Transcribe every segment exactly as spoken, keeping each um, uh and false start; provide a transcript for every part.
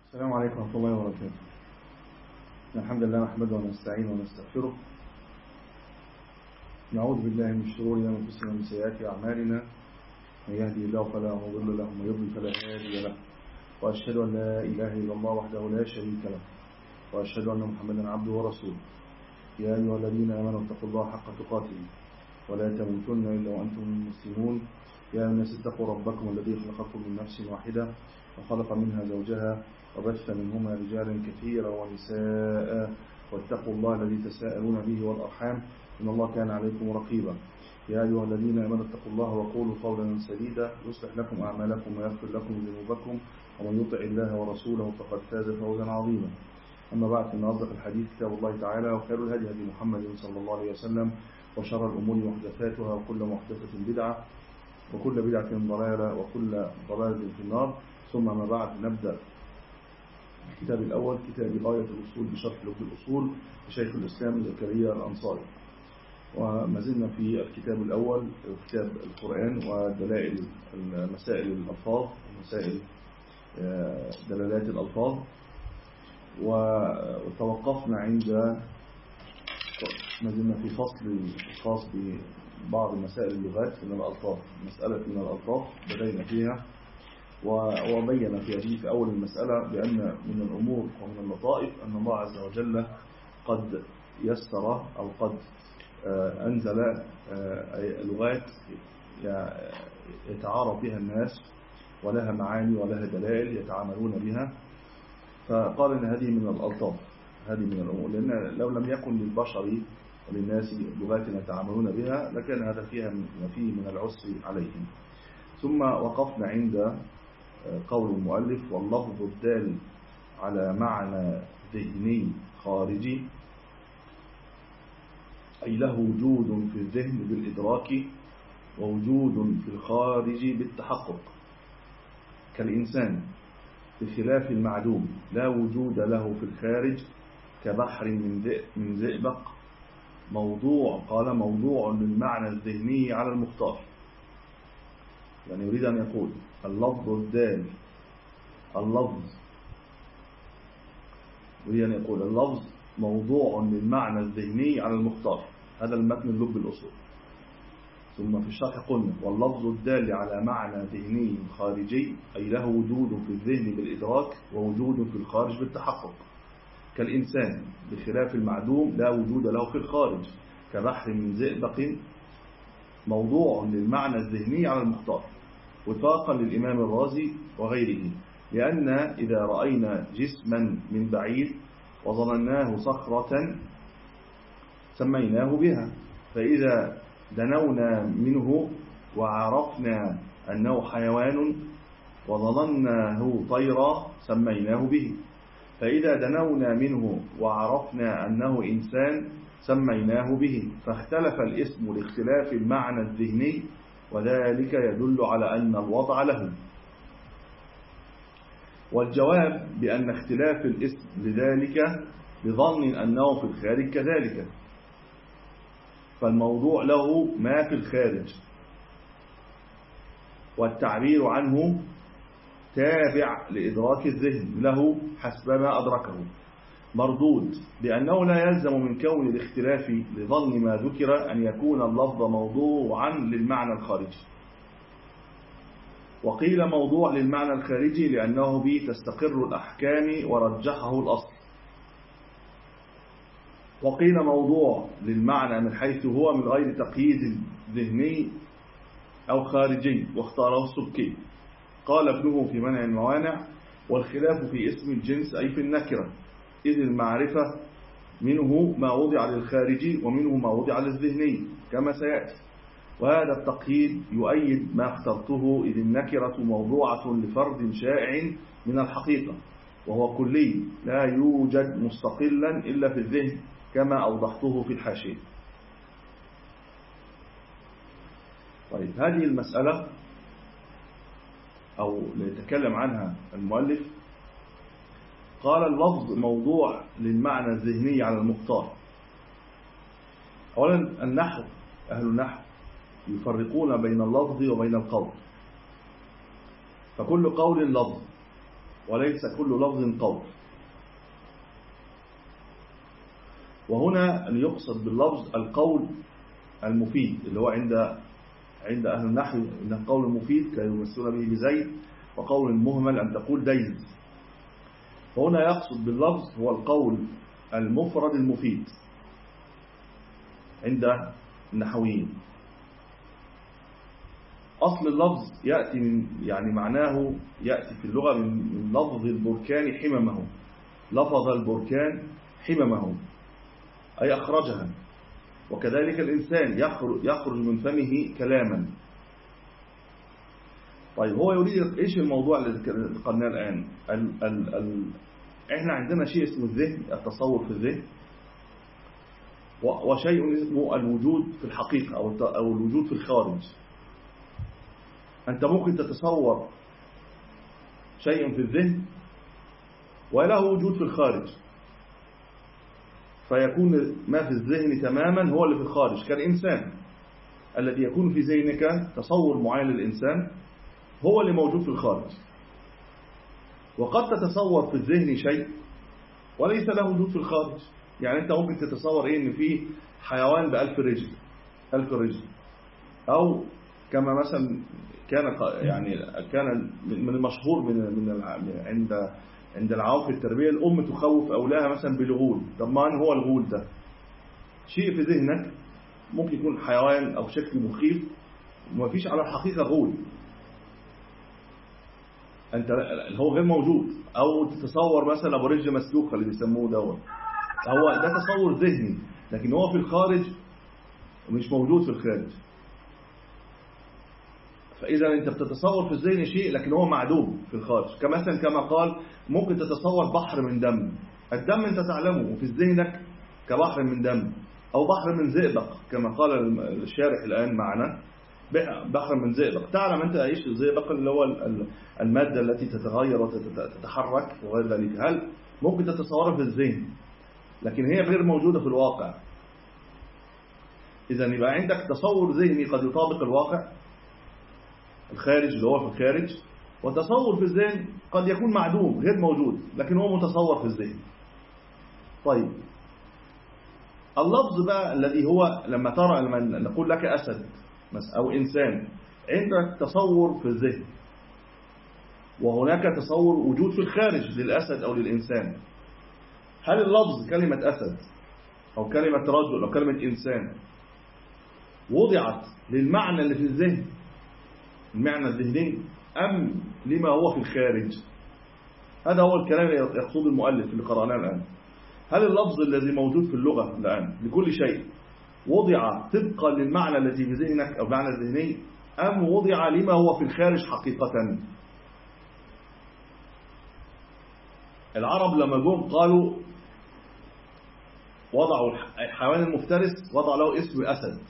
السلام عليكم ورحمة الله وبركاته. الحمد لله نحمده ونستعينه ونستغفره، نعوذ بالله من شرور أنفسنا ومن سيئات أعمالنا، من يهدي الله فلا مضل له ومن يضلل فلا هادي له، وأشهد أن لا إله إلا الله وحده لا شريك له، وأشهد أن محمدا عبده ورسوله. يا أيها الذين آمنوا اتقوا الله حق تقاته ولا تموتن إلا وأنتم مسلمون. يا الناس اتقوا ربكم الذي خلقكم من نفس واحدة وخلق منها زوجها وبث منهما رجالا كثيرا ونساء، واتقوا الله الذي تساءلون به والأرحام إن الله كان عليكم رقيبا. يا أيها الذين آمنوا اتقوا الله وقولوا قولا سديدا يصلح لكم أعمالكم ويغفر لكم ذنوبكم، ومن يطع الله ورسوله فقد فاز فوزا عظيما. أما بعد، فإن أصدق الحديث كتاب الله تعالى، وخير الهدي هدي محمد صلى الله عليه وسلم، وشر الأمور محدثاتها، وكل محدثة بدعة، وكل بدعة ضلالة، وكل ضلالة في النار. ثم ما بعد، نبدأ الكتاب الأول، كتاب غاية الأصول بشرح لب الأصول لشيخ الإسلام زكريا الأنصاري. وما زلنا في الكتاب الأول، كتاب القرآن ودلائل مسائل الألفاظ ومسائل دلالات الألفاظ، وتوقفنا عند ما زلنا في فصل خاص ببعض مسائل اللغات من الألفاظ، مسألة من الألفاظ بدأنا فيها، وبين في هذه في أول المسألة بأن من الأمور ومن اللطائف أن الله عز وجل قد يسر أو قد أنزل لغات يتعارف بها الناس ولها معاني ولها دلائل يتعاملون بها، فقال أن هذه من الألطاف، هذه من الأمور، لأن لو لم يكن للبشر وللناس لغات يتعاملون بها لكان هذا فيها فيه من العسر عليهم. ثم وقفنا عند قول المؤلف: واللفظ الدال على معنى ذهني خارجي، أي له وجود في الذهن بالإدراك ووجود في الخارج بالتحقق، كالإنسان بخلاف المعدوم لا وجود له في الخارج، كبحر من زئبق. موضوع قال موضوع للمعنى الذهني على المختار، يعني يريد أن يقول اللفظ الدال اللفظ يريد أن يقول اللفظ موضوع للمعنى الذهني على المختار، هذا المتن اللب الأصول. ثم في الشرح قلنا: واللفظ الدال على معنى ذهني خارجي، أي له وجود في الذهن بالإدراك ووجود في الخارج بالتحقق، كالإنسان بخلاف المعدوم لا وجود له في الخارج، كبحر من زئبق. موضوع للمعنى الذهني على المختار، وفاقا للإمام الرازي وغيره، لأن إذا رأينا جسما من بعيد وظنناه صخرة سميناه بها، فإذا دنونا منه وعرفنا أنه حيوان وظنناه طيرا سميناه به، فإذا دنونا منه وعرفنا أنه إنسان سميناه به، فاختلف الاسم لاختلاف المعنى الذهني، وذلك يدل على أن الوضع له. والجواب بأن اختلاف الاسم لذلك بظن أنه في الخارج كذلك، فالموضوع له ما في الخارج، والتعبير عنه تابع لإدراك الذهن له حسب ما أدركه، مردود بأنه لا يلزم من كون الاختلاف لظن ما ذكر أن يكون اللفظ موضوعا للمعنى الخارجي. وقيل موضوع للمعنى الخارجي لأنه به تستقر الأحكام ورجحه الأصل، وقيل موضوع للمعنى من حيث هو من غير تقييد ذهني أو خارجي، واختاره السبكي. قال ابنه في منع الموانع: والخلاف في اسم الجنس أي في النكرة، إذ المعرفة منه ما وضع للخارجي ومنه ما وضع للذهني كما سيأتي. وهذا التقييد يؤيد ما اخترته، إذ النكرة موضوعة لفرد شائع من الحقيقة، وهو كلي لا يوجد مستقلا إلا في الذهن كما أوضحته في الحاشية. طيب، هذه المسألة أو ليتكلم عنها المؤلف، قال اللفظ موضوع للمعنى الذهني على المختار. أولا، النحو، أهل النحو يفرقون بين اللفظ وبين القول، فكل قول لفظ وليس كل لفظ قول. وهنا أن يقصد باللفظ القول المفيد، اللي هو عند عند أهل النحو إن القول المفيد كيمثلون به بزيد، وقول المهمل أن تقول ديز. وهنا يقصد باللفظ هو القول المفرد المفيد عند النحويين. أصل اللفظ يأتي من يعني معناه يأتي في اللغة من لفظ البركان حممه، لفظ البركان حممه أي أخرجها. وكذلك الإنسان يخرج من فمه كلاما. طيب هو يريد إيش الموضوع اللي قلناه الآن؟ ال ال ال إحنا عندنا شيء اسمه الذهن، التصور في الذهن، وشيء اسمه الوجود في الحقيقة أو الوجود في الخارج. أنت ممكن تتصور شيء في الذهن وله وجود في الخارج، فيكون ما في الذهن تماما هو اللي في الخارج. كالإنسان الذي يكون في ذهنك تصور معين للإنسان هو اللي موجود في الخارج. وقد تتصور في الذهن شيء وليس له وجود في الخارج. يعني أنت ممكن تتصور إيه إن في حيوان بألف رجل ألف رجل، أو كما مثلا كان يعني كان من المشهور من من عند عند العوام في التربية، الأم تخوف أولادها مثلا بالغول. طب ما هو الغول ده؟ شيء في ذهنك ممكن يكون حيوان أو شكل مخيف وما فيش على الحقيقة غول، أنت هو غير موجود. أو تتصور مثلا أبو رجل مسلوخة اللي بيسموه دوت، هو ده تصور ذهني لكن هو في الخارج مش موجود في الخارج. فإذا أنت بتتصور في الذهن شيء لكن هو معدوم في الخارج. كمثلا كما قال ممكن تتصور بحر من دم، الدم أنت تعلمه وفي ذهنك كبحر من دم، أو بحر من زئبق كما قال الشارح الآن معنا، بحر من زئبق. تعلم أنت إيش الزئبق؟ اللي هو المادة التي تتغير وتتحرك وغير ذلك. هل ممكن تتصورها في الذهن لكن هي غير موجودة في الواقع؟ إذا يبقى عندك تصور ذهني قد يطابق الواقع الخارج اللي هو في الخارج، وتصور في الذهن قد يكون معدوم غير موجود لكن هو متصور في الذهن. طيب اللفظ بقى الذي هو لما ترى لما نقول لك أسد أو إنسان، عندك تصور في الذهن وهناك تصور وجود في الخارج للأسد أو للإنسان. هل اللفظ كلمة أسد أو كلمة رجل أو كلمة إنسان وضعت للمعنى اللي في الذهن، المعنى الذهني، أم لما هو في الخارج؟ هذا هو الكلام اللي يقصد المؤلف اللي قرأناه الآن. هل اللفظ الذي موجود في اللغة الآن لكل شيء وضع طبقا للمعنى الذي في ذهنك أو معنى الذهني، أم وضع لما هو في الخارج حقيقة؟ العرب لما جم قالوا وضعوا الحيوان المفترس وضع له اسم أسد.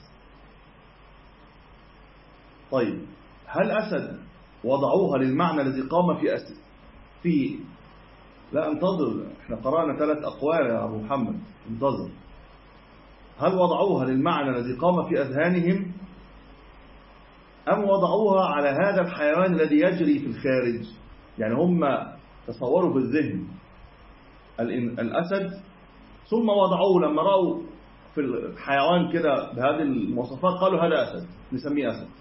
طيب هل أسد وضعوها للمعنى الذي قام في أسد في لا انتظر، احنا قرأنا ثلاث أقوال يا أبو محمد، انتظر. هل وضعوها للمعنى الذي قام في أذهانهم، أم وضعوها على هذا الحيوان الذي يجري في الخارج؟ يعني هم تصوروا في الذهن الأسد ثم وضعوه لما رأوا في الحيوان كده بهذه المواصفات قالوا هذا أسد نسميه أسد.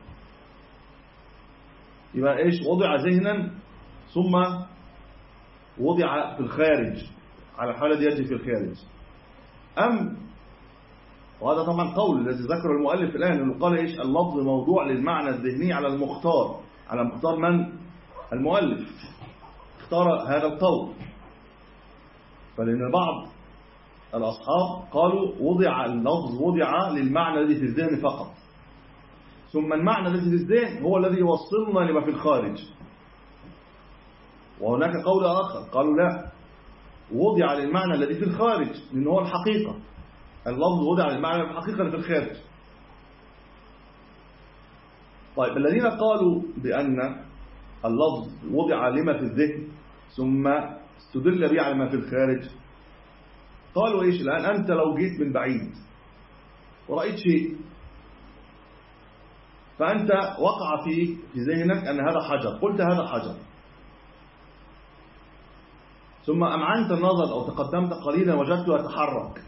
يبقى إيش؟ وضع ذهنا ثم وضع في الخارج على الحالة الذي يجري في الخارج. أم وهذا طبعا قول الذي ذكر المؤلف الآن أنه قال إيش؟ اللفظ موضوع للمعنى الذهني على المختار. على مختار من؟ المؤلف اختار هذا القول. فلأن بعض الأصحاب قالوا وضع اللفظ وضع للمعنى الذي في الذهن فقط، ثم المعنى الذي في الذهن هو الذي يوصلنا لما في الخارج. وهناك قول آخر قالوا لا، وضع للمعنى الذي في الخارج لأنه هو الحقيقة. اللفظ وضع للمعنى الحقيقة اللي في الخارج. طيب الذين قالوا بأن اللفظ وضع لما في الذهن ثم استدل به على ما في الخارج قالوا إيش؟ الآن أنت لو جيت من بعيد ورأيت شيء فأنت وقع في في ذهنك أن هذا حجر، قلت هذا حجر، ثم أمعنت النظر أو تقدمت قليلا وجدته يتحرك،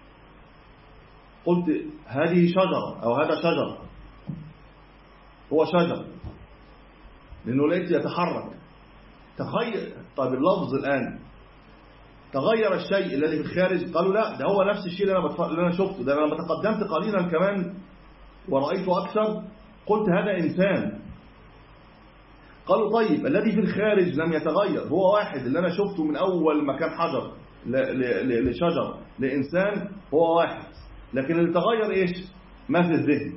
قلت هذه شجرة أو هذا شجر، هو شجر لأنه لقيت يتحرك. تغير. طيب اللفظ الآن تغير الشيء الذي في الخارج؟ قالوا لا، ده هو نفس الشيء اللي أنا, بتف... اللي أنا شفته ده. أنا لما تقدمت قليلا كمان ورأيته أكثر قلت هذا إنسان. قالوا طيب الذي في الخارج لم يتغير، هو واحد اللي أنا شفته من أول ما كان حجر ل... ل... لشجر لإنسان، هو واحد، لكن اللي تغير إيش؟ ما في الذهن.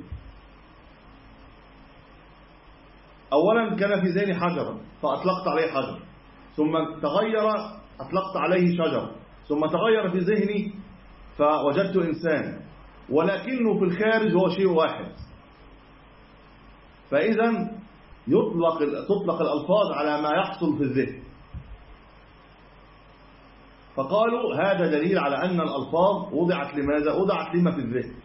أولا كان في ذهني حجرا فأطلقت عليه حجر، ثم تغير أطلقت عليه شجر، ثم تغير في ذهني فوجدت إنسان، ولكنه في الخارج هو شيء واحد. فإذا يطلق تطلق الألفاظ على ما يحصل في الذهن. فقالوا هذا دليل على أن الألفاظ وضعت لماذا؟ وضعت لما في الذهن.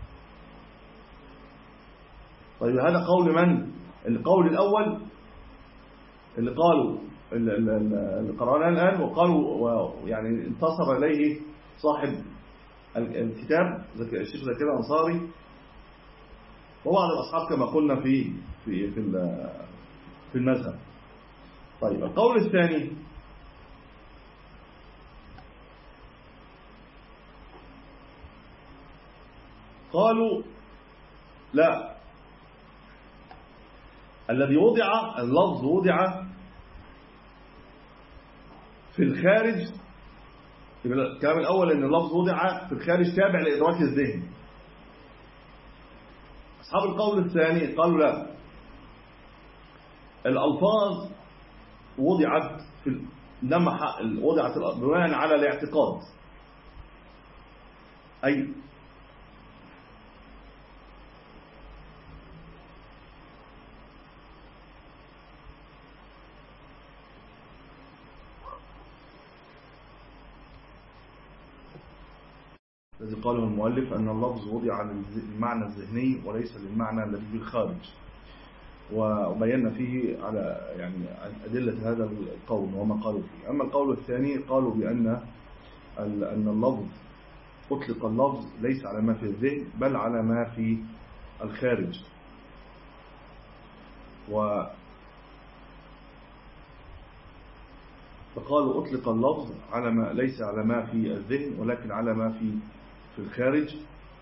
طيب هذا قول من؟ القول الأول اللي قالوا اللي قرأناه الآن، وقالوا يعني انتصر إليه صاحب الكتاب الشيخ زكي الأنصاري وبعض الأصحاب كما قلنا في في في في المذهب. طيب القول الثاني قالوا لا، الذي وضع اللفظ وضع في الخارج. الكلام الأول أن اللفظ وضع في الخارج تابع لإدراك الذهن. أصحاب القول الثاني قالوا لا، الألفاظ وضعت في لما وضعت بناء على الاعتقاد، أي الذي قاله المؤلف أن اللفظ وضع للمعنى الذهني وليس للمعنى الذي في الخارج، وبينا فيه على يعني أدلة هذا القول وما قالوا فيه. أما القول الثاني قالوا بأن أن اللفظ أطلق اللفظ ليس على ما في الذهن بل على ما في الخارج، و فقالوا أطلق اللفظ على ما ليس على ما في الذهن ولكن على ما في في الخارج.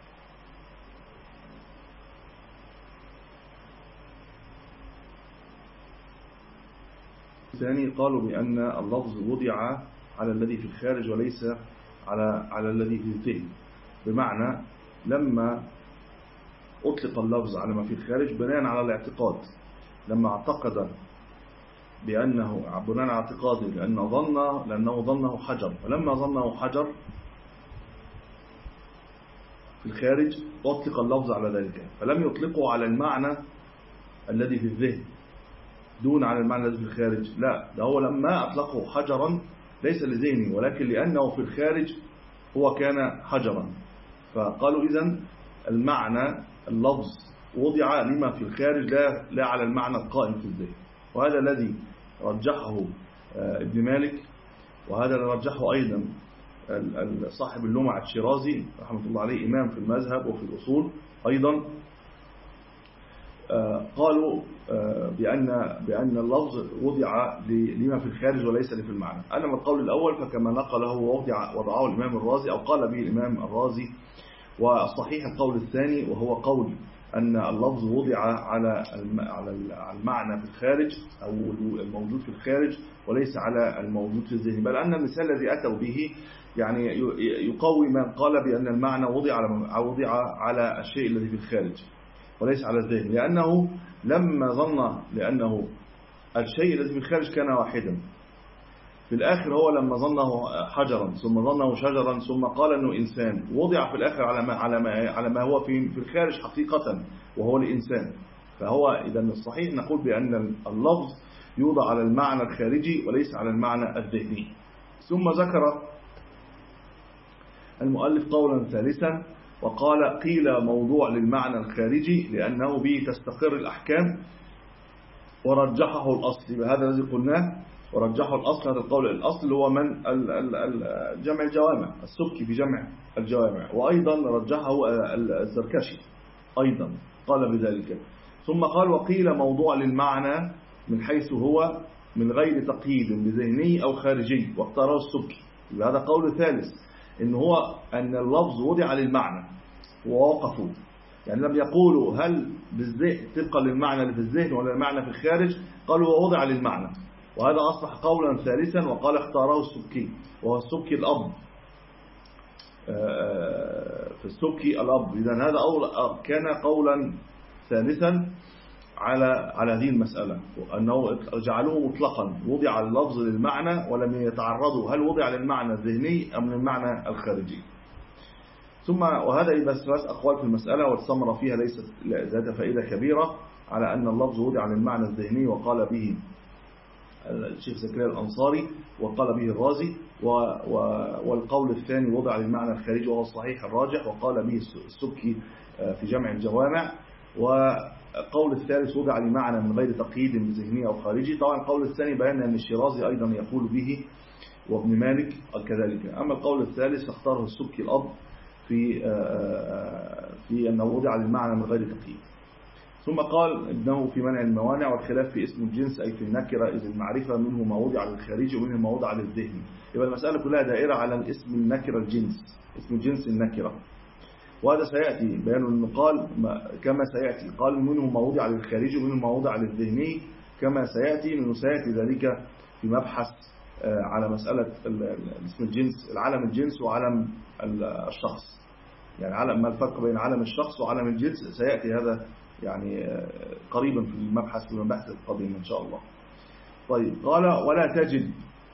الثاني قالوا بأن اللفظ وضع على الذي في الخارج وليس على على الذي في الذهن، بمعنى لما أطلق اللفظ على ما في الخارج بناء على الاعتقاد، لما اعتقد بأنه بناء على اعتقاده لأنه ظن لأنه ظنه حجر، فلما ظنه حجر في الخارج أطلق اللفظ على ذلك، فلم يطلقه على المعنى الذي في الذهن دون على المعنى الذي في الخارج. لا، ده هو لما أطلقه حجرا ليس لذهنه ولكن لأنه في الخارج هو كان حجرا. فقالوا إذن المعنى اللفظ وضع لما في الخارج لا, لا على المعنى القائم في الذهن. وهذا الذي رجحه ابن مالك، وهذا الذي رجحه أيضا صاحب اللمع الشيرازي رحمة الله عليه إمام في المذهب وفي الأصول أيضا. قالوا بأن بأن اللفظ وضع لما في الخارج وليس لفي المعنى. أنا من القول الأول فكما نقله ووضع وضعه الإمام الرازي أو قال به الإمام الرازي، والصحيح القول الثاني وهو قول أن اللفظ وضع على على المعنى في الخارج أو الموجود في الخارج وليس على الموجود في الذهن، بل أن المثال الذي أتوا به يعني يقوي من قال بأن المعنى وضع على وضع على الشيء الذي في الخارج وليس على الذهن، لأنه لما ظن لأنه الشيء الذي في الخارج كان واحدا، في الآخر هو لما ظنه حجرا ثم ظنه شجرا ثم قال أنه إنسان، وضع في الآخر على ما على ما على ما هو في في الخارج حقيقة وهو الإنسان. فهو إذا الصحيح نقول بأن اللفظ يوضع على المعنى الخارجي وليس على المعنى الذهني. ثم ذكر المؤلف قولا ثالثا وقال قيل موضوع للمعنى الخارجي لأنه به تستقر الأحكام ورجحه الأصل. هذا الذي قلناه ورجحوا الأصل. هذا القول الأصل اللي هو من جمع الجوامع، السبكي في جمع الجوامع، وأيضا رجحه الزركشي أيضا قال بذلك. ثم قال وقيل موضوع للمعنى من حيث هو من غير تقييد بذهني أو خارجي، واختاره السبكي. هذا قول ثالث، إن هو أن اللفظ وضع للمعنى ووقفوا، يعني لم يقولوا هل بالذهن طبقا للمعنى اللي في الذهن ولا المعنى في الخارج، قالوا هو وضع للمعنى، وهذا أصبح قولا ثالثا. وقال اختاره السبكي، وهو السبكي الأب في السبكي الأب. إذن هذا كان قولا ثالثا على على هذه المسألة، أنه جعلوه مطلقا وضع اللفظ للمعنى ولم يتعرضوا هل وضع للمعنى الذهني أم للمعنى الخارجي. ثم وهذا بس ثلاث أقوال في المسألة، والثمرة فيها ليست ذات فائدة كبيرة على أن اللفظ وضع للمعنى الذهني، وقال به الشيخ زكريا الأنصاري وقال به الرازي، والقول الثاني وضع للمعنى الخارجي وهو الصحيح الراجح، وقال به السبكي في جمع الجوامع. وقول الثالث وضع لمعنى من غير تقييد بذهني أو خارجي. طبعا القول الثاني بيان أن الشيرازي أيضا يقول به وابن مالك كذلك. أما القول الثالث اختاره السبكي الأب في في أنه وضع للمعنى من غير تقييد. ثم قال ابنه في منع الموانع والخلاف في اسم الجنس أي في النكرة، إذ المعرفة منه ما وضع للخارج ومنه ما وضع للذهن. يبقى المسألة كلها دائرة على الاسم النكرة الجنس، اسم الجنس النكرة. وهذا سيأتي بيان أنه قال كما سيأتي، قال منه ما وضع للخارج ومنه ما وضع للذهني كما سيأتي، لأنه سيأتي ذلك في مبحث على مسألة اسم الجنس، العالم الجنس وعالم الشخص، يعني علم ما الفرق بين عالم الشخص وعالم الجنس سيأتي هذا يعني قريبا في المبحث في المبحث القادم إن شاء الله. طيب قال ولا تجب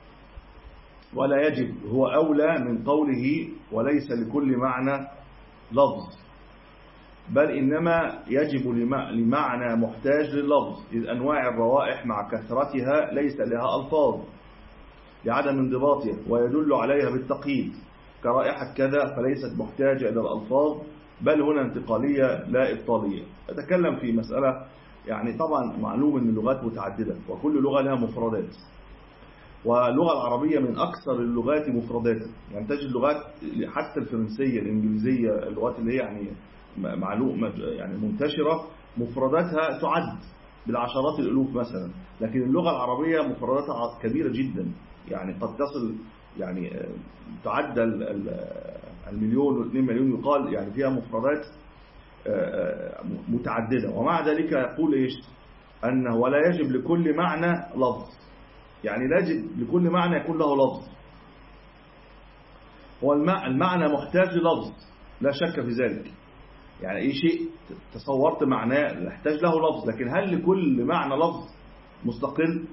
ولا يجب هو أولى من قوله وليس لكل معنى لفظ، بل إنما يجب لمعنى محتاج لللفظ، إذ أنواع الروائح مع كثرتها ليس لها ألفاظ لعدم انضباطها ويدل عليها بالتقييد، كرائحة كذا فليست محتاجة إلى الألفاظ، بل هنا انتقالية لا إبطالية. أتكلم في مسألة يعني طبعا معلوم أن اللغات متعددة وكل لغة لها مفردات، واللغة العربية من أكثر اللغات مفرداتا، يعني تجد اللغات حتى الفرنسية الإنجليزية اللغات اللي هي يعني معلومة يعني منتشرة مفرداتها تعد بالعشرات الألوف مثلا، لكن اللغة العربية مفرداتها كبيرة جدا، يعني قد تصل يعني تعدى المليون واثنين مليون يقال، يعني فيها مفردات متعددة. ومع ذلك يقول إيش؟ أنه ولا يجب لكل معنى لفظ، يعني لا يجب لكل معنى يكون له لفظ، هو المعنى محتاج للفظ لا شك في ذلك، يعني أي شيء تصورت معناه يحتاج له لفظ، لكن هل لكل معنى لفظ مستقل؟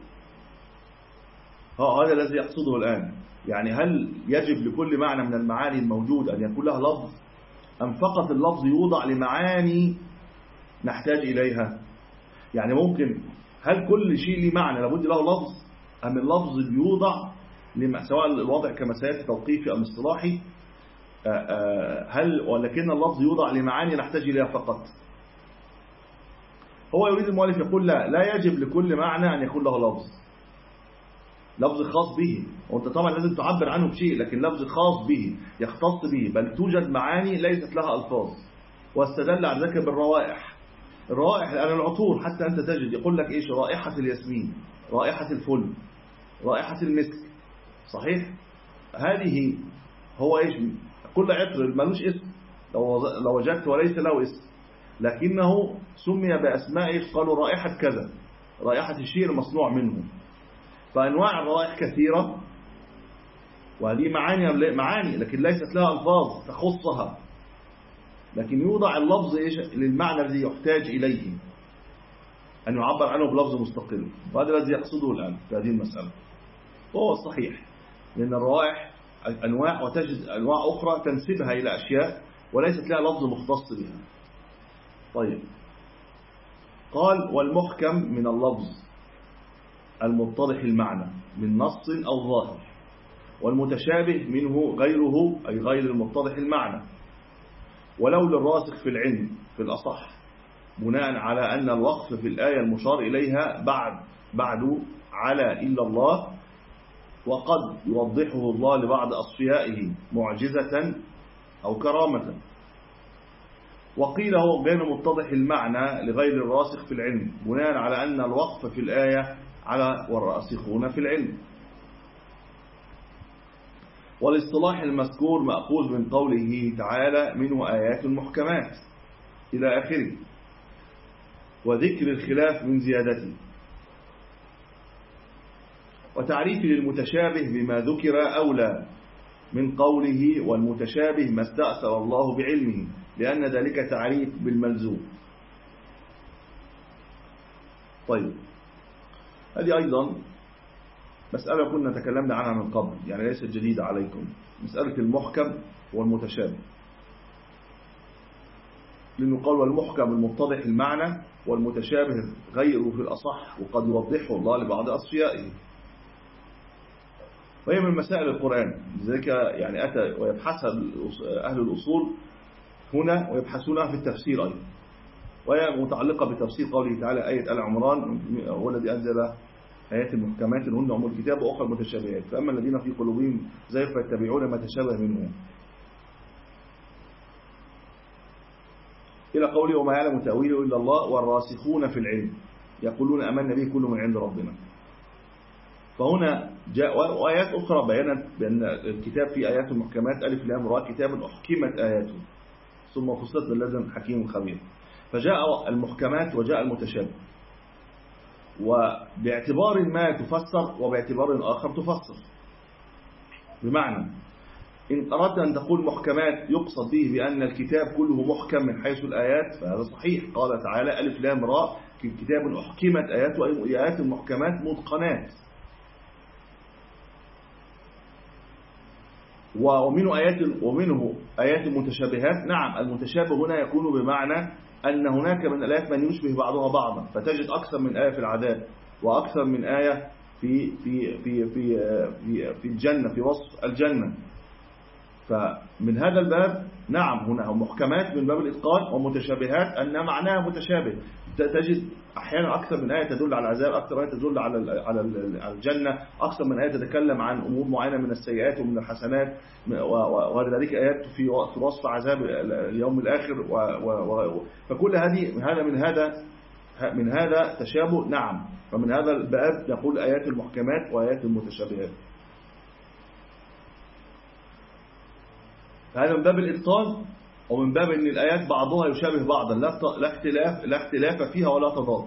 هذا الذي يقصده الآن، يعني هل يجب لكل معنى من المعاني الموجودة أن يكون لها لفظ، أم فقط اللفظ يوضع لمعاني نحتاج إليها؟ يعني ممكن هل كل شيء له معنى لابد له لفظ، أم اللفظ بيوضع سواء الوضع كما سيأتي توقيفي أم اصطلاحي، هل ولكن اللفظ يوضع لمعاني نحتاج إليها فقط؟ هو يريد المؤلف يقول لا لا يجب لكل معنى أن يكون له لفظ، لفظ خاص به، وانت طبعا لازم تعبر عنه بشيء، لكن لفظ خاص به يختص به، بل توجد معاني ليست لها ألفاظ. واستدل على ذلك بالروائح، الروائح الآن العطور، حتى أنت تجد يقول لك إيش؟ رائحة الياسمين، رائحة الفل، رائحة المسك، صحيح؟ هذه هو إيش؟ كل عطر ملوش اسم لو وجدت وليس له اسم، لكنه سمي بأسماء، قالوا رائحة كذا، رائحة الشيء المصنوع منه. فأنواع الروائح كثيرة، وهذه معاني معاني لكن ليست لها ألفاظ تخصها، لكن يوضع اللفظ إيش للمعنى الذي يحتاج إليه أن يعبر عنه بلفظ مستقل، وهذا الذي يقصده الآن في هذه المسألة، وهو الصحيح، لأن الروائح أنواع، وتجد أنواع أخرى تنسبها إلى أشياء وليست لها لفظ مختص بها. طيب قال والمحكم من اللفظ المتضح المعنى من نص أو ظاهر، والمتشابه منه غيره أي غير المتضح المعنى، ولو للراسخ في العلم في الأصح، بناء على أن الوقف في الآية المشار إليها بعد بعد على إلا الله، وقد يوضحه الله لبعض أصفيائه معجزة أو كرامة. وقيل هو غير متضح المعنى لغير الراسخ في العلم، بناء على أن الوقف في الآية على والراسخون في العلم. والاصطلاح المذكور مأخوذ من قوله تعالى منه آيات محكمات إلى آخره، وذكر الخلاف من زيادته. وتعريف للمتشابه بما ذكر أولى من قوله والمتشابه ما استأثر الله بعلمه، لأن ذلك تعريف بالملزوم. طيب، هذه أيضا مسألة كنا تكلمنا عنها من قبل، يعني ليست جديدة عليكم، مسألة المحكم والمتشابه. لأنه قال والمحكم المتضح المعنى، والمتشابه غيره في الأصح، وقد يوضحه الله لبعض أصفيائه. وهي من مسائل القرآن، لذلك يعني أتى ويبحثها أهل الأصول هنا ويبحثونها في التفسير أيضا، وهي متعلقة بتفسير قوله تعالى آية آل عمران هو الذي أنزل آيات محكمات هن أم الكتاب وأخرى متشابهات، فأما الذين في قلوبهم زيغ فيتبعون ما تشابه منه، إلى قوله وما يعلم تأويله إلا الله والراسخون في العلم يقولون آمنا به كل من عند ربنا. فهنا جاء وآيات أخرى بيانت بأن الكتاب فيه آيات محكمات ألف لام راء كتاب أحكمت آياته ثم فصلت باللزم حكيم خبير. فجاء المحكمات وجاء المتشابه، وباعتبار ما تفسر وباعتبار آخر تفسر. بمعنى إن أردت أن تقول محكمات يقصد به بأن الكتاب كله محكم من حيث الآيات، فهذا صحيح. قال تعالى ألف لام راء كتاب أحكمت آياته، أي آيات المحكمات متقنات. ومنه آيات ومنه آيات المتشابهات. نعم، المتشابه هنا يكون بمعنى أن هناك من الآيات من يشبه بعضها بعضا، فتجد أكثر من آية في العذاب وأكثر من آية في في في في في, في الجنة، في وصف الجنة. فمن هذا الباب نعم هنا محكمات من باب الإتقان، ومتشابهات أن معناها متشابه. تجد أحيانا أكثر من آية تدل على العذاب، أكثر من آية تدل على على الجنة، أكثر من آية تتكلم عن أمور معينة من السيئات ومن الحسنات، وغير ذلك آيات في وصف عذاب اليوم الآخر. فكل هذه هذا من هذا من هذا تشابه. نعم، فمن هذا الباب نقول آيات المحكمات وآيات المتشابهات. هذا من باب الإتقان، ومن باب أن الآيات بعضها يشابه بعضا، لا اختلاف لا اختلاف فيها ولا تضاد.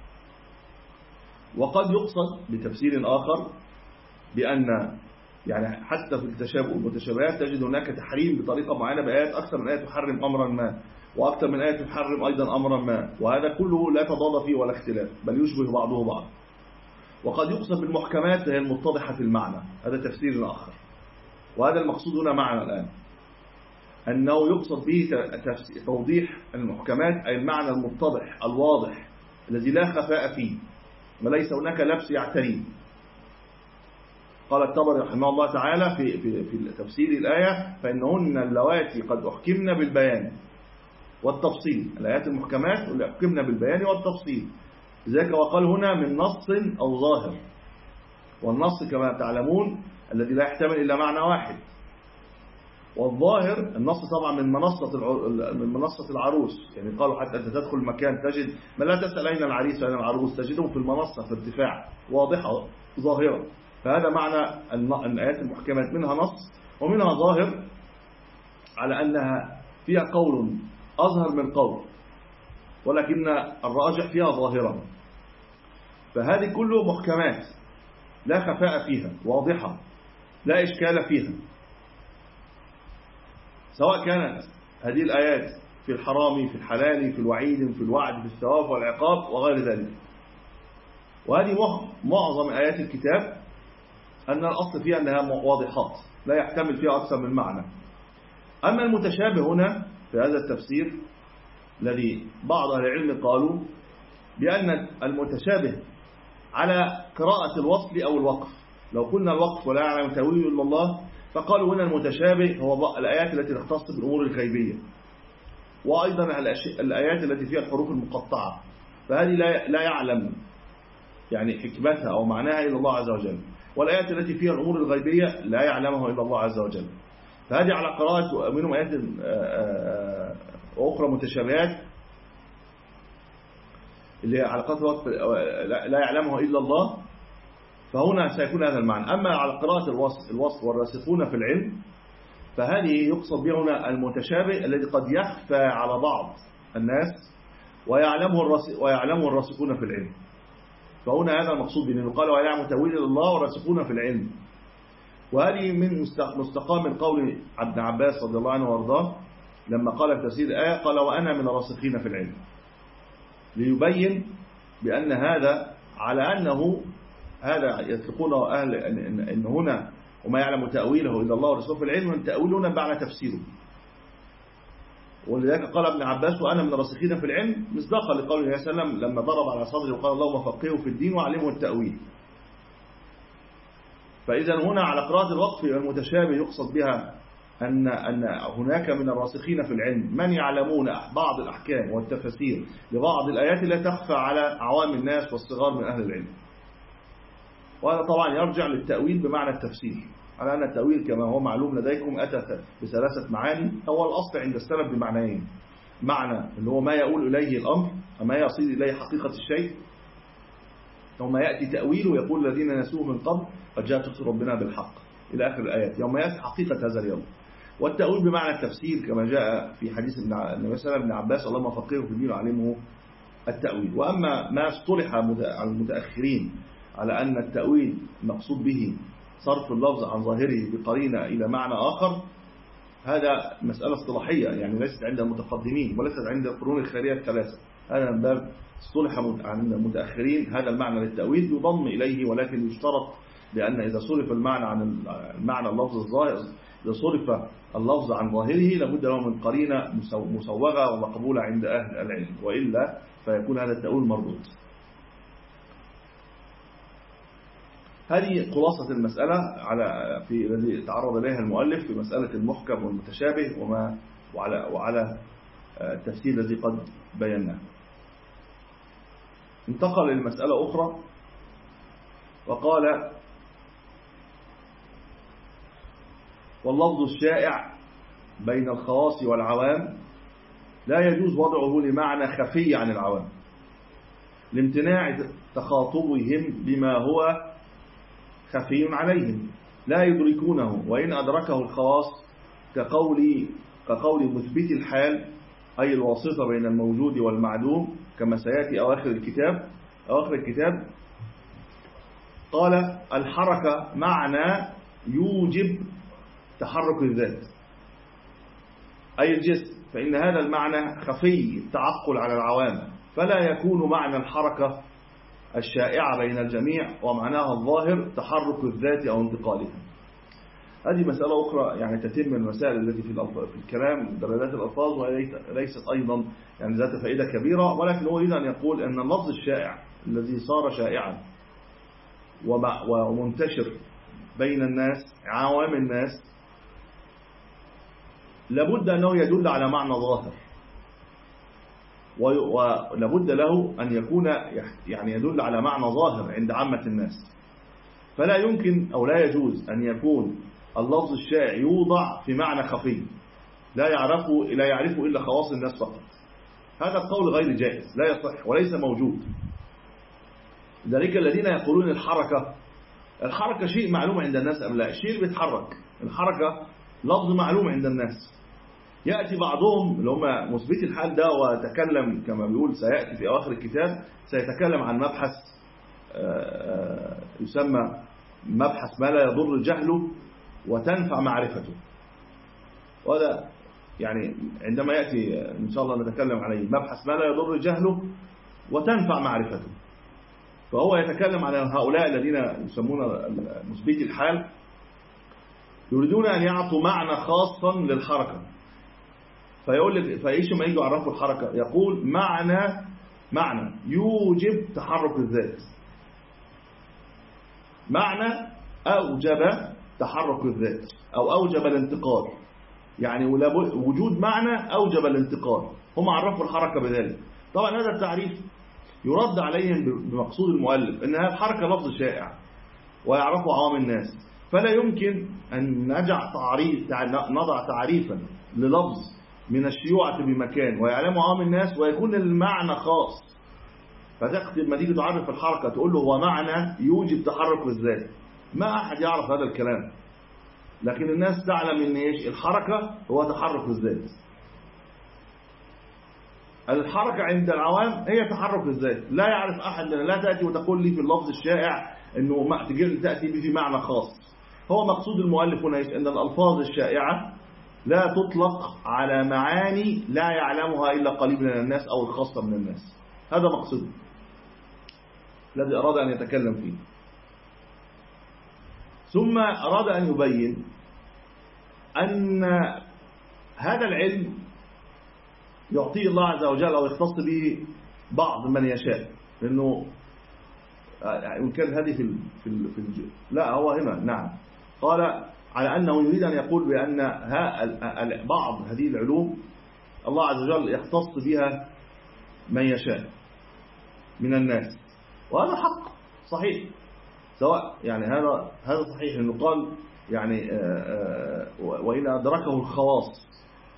وقد يقصد بتفسير آخر بأن يعني حتى في التشابه والمتشابهات تجد هناك تحريم بطريقة معينة بآيات، أكثر من آية تحرم أمرا ما، وأكثر من آية تحرم أيضا أمرا ما، وهذا كله لا تضاد فيه ولا اختلاف، بل يشبه بعضه بعض. وقد يقصد بالمحكمات هي المتضحة في المعنى، هذا تفسير آخر. وهذا المقصود هنا معنا الآن، أنه يقصد به توضيح المحكمات، أي المعنى المتضح الواضح الذي لا خفاء فيه وليس هناك لبس يعتريه. قال الطبري رحمه الله تعالى في في في تفسير الآية فإنهن اللواتي قد أحكمن بالبيان والتفصيل، الآيات المحكمات اللي أحكمن بالبيان والتفصيل. لذلك وقال هنا من نص أو ظاهر، والنص كما تعلمون الذي لا يحتمل إلا معنى واحد، والظاهر النص طبعا من منصة من منصة العروس. يعني قالوا حتى أنت تدخل مكان تجد ما لا تسأل أين العريس وأين العروس، تجدهم في المنصة في ارتفاع واضحة ظاهرة. فهذا معنى الآيات المحكمات، منها نص ومنها ظاهر على أنها فيها قول أظهر من قول، ولكن الراجح فيها ظاهرة. فهذه كله محكمات لا خفاء فيها، واضحة لا إشكال فيها، سواء كانت هذه الآيات في الحرام في الحلال في الوعيد في الوعد في الثواب والعقاب وغير ذلك. وهذه معظم آيات الكتاب أن الأصل فيها أنها واضحات لا يحتمل فيها أكثر من معنى. أما المتشابه هنا في هذا التفسير الذي بعض أهل العلم قالوا بأن المتشابه على قراءة الوصل أو الوقف. لو قلنا الوقف ولا يعلم تأويله إلا الله، فقالوا هنا المتشابه هو الآيات التي تختص بالأمور الغيبية، وأيضا الآيات التي فيها الحروف المقطعة، فهذه لا لا يعلم يعني حكمتها أو معناها إلا الله عز وجل، والآيات التي فيها الأمور الغيبية لا يعلمها إلا الله عز وجل. فهذه على قراءة منهم آيات أخرى متشابهات اللي على قراءة لا يعلمها إلا الله، فهنا سيكون هذا المعنى. أما على قراءة الوصف, الوصف والراسخون في العلم، فهذه يقصد بها هنا المتشابه الذي قد يخفى على بعض الناس ويعلمه ويعلمه الراسخون في العلم. فهنا هذا المقصود بأنه قال ويعلم تأويل الله والراسخون في العلم. وهذه من مستقام من قول ابن عباس رضي الله عنه وارضاه لما قال في تفسير الآية قال وأنا من الراسخين في العلم، ليبين بأن هذا على أنه هذا يطلقونه أهل إن هنا وما يعلم تأويله إلا الله ورسوله في العلم، من تأويلنا بمعنى تفسيره. ولذلك قال ابن عباس وأنا من الراسخين في العلم مصداقا لقول النبي صلى الله عليه وسلم لما ضرب على صدره وقال اللهم فقهه في الدين وعلمه التأويل. فإذا هنا على قراءة الوقف المتشابه يقصد بها أن أن هناك من الراسخين في العلم من يعلمون بعض الأحكام والتفاسير لبعض الآيات التي تخفى على عوام الناس والصغار من أهل العلم. وهذا طبعا يرجع للتأويل بمعنى التفسير، على أن التأويل كما هو معلوم لديكم أتى بثلاثة معاني. هو الأصل عند السلف بمعنيين: معنى اللي هو ما يقول إليه الأمر وما يصل إليه حقيقة الشيء، يوم يأتي تأويله يقول الذين نسوه من قبل قد جاءت رسل ربنا بالحق إلى آخر الآيات، يوم يأتي حقيقة هذا اليوم. والتأويل بمعنى التفسير كما جاء في حديث النبي صلى الله عليه وسلم ابن عباس اللهم فقهه في الدين وعلمه التأويل. وأما ما اصطلح على المتأخرين على أن التأويل مقصود به صرف اللفظ عن ظاهره بقرينة إلى معنى آخر، هذا مسألة اصطلاحية يعني ليست عند المتقدمين وليست عند القرون الخيرية الثلاثة. هذا من باب اصطلح عند المتأخرين هذا المعنى للتأويل يضم إليه، ولكن يشترط لأن إذا صرف المعنى عن المعنى اللفظ الظاهر، إذا صرف اللفظ عن ظاهره لابد له من قرينة مسوغة ومقبولة عند أهل العلم، وإلا فيكون هذا التأويل مردود. هذه خلاصة المسألة على في الذي تعرض إليها المؤلف في مسألة المحكم والمتشابه وما وعلى وعلى التفسير الذي قد بيناه. انتقل للمسألة أخرى وقال واللفظ الشائع بين الخواص والعوام لا يجوز وضعه لمعنى خفي عن العوام لامتناع تخاطبهم بما هو خفي عليهم لا يدركونه، وإن أدركه الخواص كقول كقول مثبت الحال أي الواسطة بين الموجود والمعدوم كما سيأتي أواخر الكتاب. أواخر الكتاب قال الحركة معنى يوجب تحرك الذات أي الجسم، فإن هذا المعنى خفي التعقل على العوام، فلا يكون معنى الحركة الشائعة بين الجميع ومعناها الظاهر تحرك الذات أو انتقالها. هذه مسألة أخرى يعني تتم المسائل التي في في الكلام دلالات الألفاظ، وليست أيضا يعني ذات فائدة كبيرة، ولكن هو يريد أن يقول أن اللفظ الشائع الذي صار شائعا ومنتشر بين الناس عوام الناس لابد أنه يدل على معنى ظاهر، ولابد له أن يكون يعني يدل على معنى ظاهر عند عامة الناس. فلا يمكن أو لا يجوز أن يكون اللفظ الشائع يوضع في معنى خفي لا يعرفه لا يعرفه إلا خواص الناس فقط. هذا القول غير جائز لا يصح وليس موجود. ذلك الذين يقولون الحركة الحركة شيء معلوم عند الناس أم لا؟ الشيء اللي بيتحرك الحركة لفظ معلوم عند الناس. يأتي بعضهم اللي هم مثبت الحال ده وتكلم كما بيقول سيأتي في أواخر الكتاب سيتكلم عن مبحث يسمى مبحث ما لا يضر جهله وتنفع معرفته، وهذا يعني عندما يأتي إن شاء الله نتكلم عليه مبحث ما لا يضر جهله وتنفع معرفته. فهو يتكلم عن هؤلاء الذين يسمون مثبت الحال يريدون أن يعطوا معنى خاصا للحركة، فيقول لك فايش ما يجوا يعرفوا الحركة يقول معنى معنى يوجب تحرك الذات، معنى أوجب تحرك الذات أو أوجب الانتقال، يعني وجود معنى أوجب الانتقال، هم عرفوا الحركة بذلك. طبعا هذا التعريف يرد عليهم بمقصود المؤلف إن هذه الحركة لفظ شائع ويعرفه عوام الناس، فلا يمكن أن نجع تعريف نضع تعريفا للفظ من الشيوعة بمكان ويعلمه عوام الناس ويكون المعنى خاص. فتكتب ما تيجي تعرف الحركة تقول له هو معنى يوجب تحرك الذات، ما أحد يعرف هذا الكلام، لكن الناس تعلم ان ايش الحركة هو تحرك الذات. الحركة عند العوام هي تحرك الذات، لا يعرف أحد، لا تأتي وتقول لي في اللفظ الشائع أنه ما تأتي به معنى خاص. هو مقصود المؤلف هنا أن الألفاظ الشائعة لا تطلق على معاني لا يعلمها إلا قليل من الناس أو الخاصة من الناس. هذا مقصود الذي أراد أن يتكلم فيه. ثم أراد أن يبين أن هذا العلم يعطيه الله عز وجل أو يختص به بعض من يشاء، لأنه إن كان هذه في في في لا هو هنا نعم قال على أنه يريد أن يقول بأن بعض هذه العلوم الله عز وجل يختص بها من يشاء من الناس، وهذا حق صحيح، سواء يعني هذا هذا صحيح انه قال يعني وإن أدركه الخواص.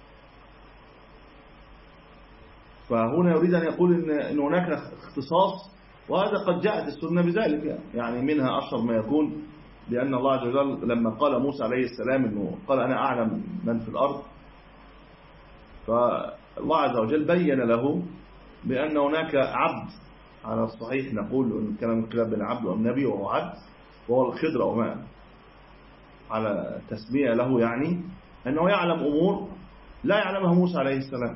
فهنا يريد أن يقول إن, إن هناك اختصاص، وهذا قد جاءت السنة بذلك، يعني منها أشهر ما يكون لأن الله عز وجل لما قال موسى عليه السلام إنه قال أنا أعلم من في الأرض، فالله عز وجل بين له بأن هناك عبد، على الصحيح نقول إن كان الخلاف بين عبد والنبي وهو عبد وهو الخضر أو ما على تسمية له، يعني أنه يعلم أمور لا يعلمها موسى عليه السلام.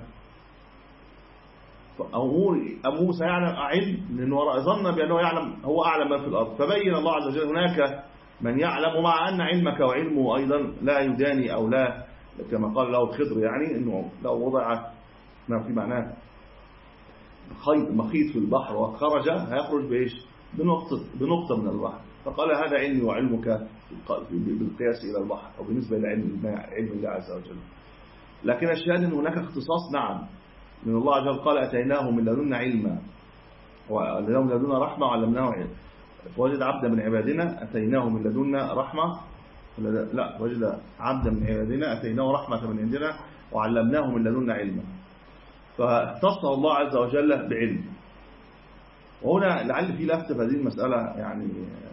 أمور موسى يعلم علم لأنه ظن بأنه يعلم هو أعلم ما في الأرض، فبين الله عز وجل هناك من يعلم، مع أن علمك وعلمه أيضا لا يداني أو لا كما قال له الخضر، يعني أنه لو وضع ما في معناه خيط مخيط في البحر وخرج هيخرج بإيش؟ بنقطة, بنقطة من البحر، فقال هذا علمي وعلمك بالقياس إلى البحر أو بالنسبة إلى علم الله عز وجل. لكن الشاهد أن هناك اختصاص نعم من الله عز وجل، قال أتيناه من لدنا علما وعلمناه من لدنا رحمة وعلمناه علم، فوجد عبدا من عبادنا أتيناه من لدنا رحمة، لا وجد عبدا من عبادنا أتيناه رحمة من عندنا وعلمناه من لدنا علما، فاختصه الله عز وجل بعلم. وهنا لعل في لفتة في هذه المسألة يعني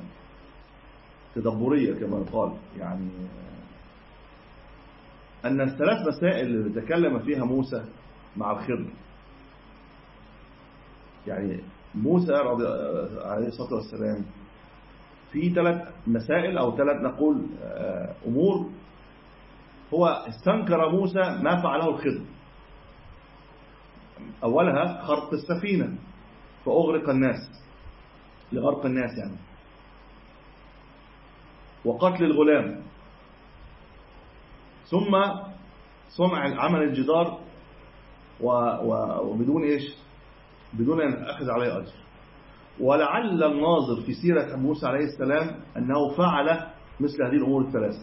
تدبرية كما يقال، يعني أن الثلاث مسائل اللي تكلم فيها موسى مع الخضر، يعني موسى عليه الصلاة والسلام في ثلاث مسائل أو ثلاث نقول أمور هو استنكر موسى ما فعله الخضر. أولها خرق السفينة فأغرق الناس، لغرق الناس يعني، وقتل الغلام، ثم صنع عمل الجدار وبدون إيش؟ بدون أن أخذ عليه أجر. ولعل الناظر في سيرة موسى عليه السلام أنه فعل مثل هذه الأمور الثلاثة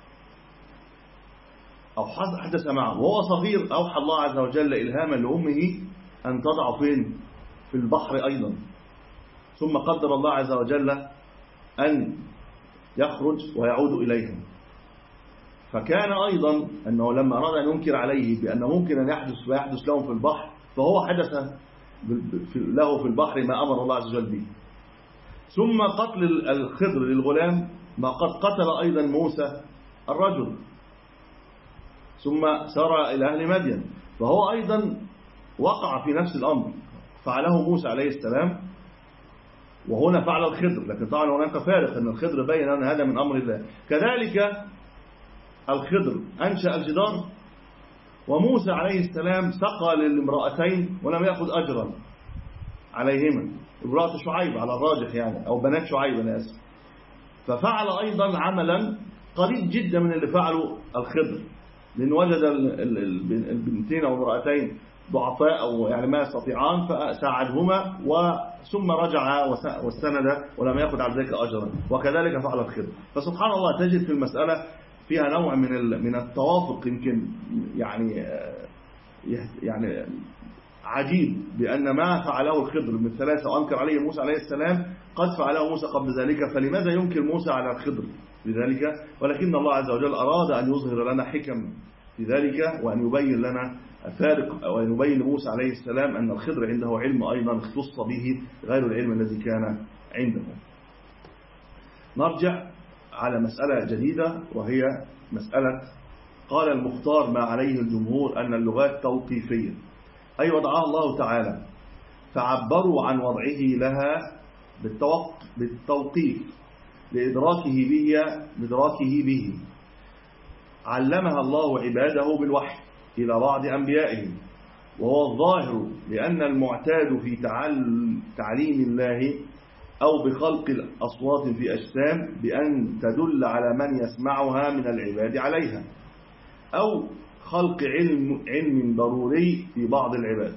أو حدث معه وهو صغير، أوحى الله عز وجل إلهاما لأمه أن تضع فين؟ في البحر أيضا، ثم قدر الله عز وجل أن يخرج ويعود إليهم. فكان أيضا أنه لما أراد أن ينكر عليه بأنه ممكن أن يحدث ويحدث لهم في البحر، فهو حدث له في البحر ما أمر الله عز وجل به. ثم قتل الخضر للغلام ما قد قتل أيضا موسى الرجل، ثم سار إلى أهل مدين، فهو أيضا وقع في نفس الأمر فعله موسى عليه السلام، وهنا فعل الخضر، لكن طبعا هناك فارق أن الخضر بين أن هذا من أمر الله. كذلك الخضر أنشأ الجدار، وموسى عليه السلام سقى للامرأتين ولم يأخذ أجرا عليهما، امرأة شعيب على الراجح يعني، أو بنات شعيب أنا أسف، ففعل أيضا عملا قريب جدا من اللي فعله الخضر، لأن وجد البنتين أو المرأتين ضعفاء أو يعني ما يستطيعان فساعدهما ثم رجع واستند ولم يأخذ على ذلك أجرا، وكذلك فعل الخضر. فسبحان الله تجد في المسألة فيها نوع من من التوافق، يمكن يعني يعني عجيب بأن ما فعله الخضر من ثلاثة وأنكر عليه موسى عليه السلام قد فعله موسى قبل ذلك، فلماذا ينكر موسى على الخضر بذلك؟ ولكن الله عز وجل أراد أن يظهر لنا حكم في ذلك، وأن يبين لنا فارق، وأن يبين لموسى عليه السلام أن الخضر عنده علم أيضا اختص به غير العلم الذي كان عنده. نرجع على مسألة جديدة، وهي مسألة قال المختار ما عليه الجمهور أن اللغات توقيفية، أي وضعها الله تعالى، فعبروا عن وضعه لها بالتوقيف لإدراكه به, لإدراكه به علمها الله عباده بالوحي إلى بعض أنبيائه، وهو الظاهر لأن المعتاد في تعليم الله أو بخلق الأصوات في أجسام بأن تدل على من يسمعها من العباد عليها، أو خلق علم, علم ضروري في بعض العباد.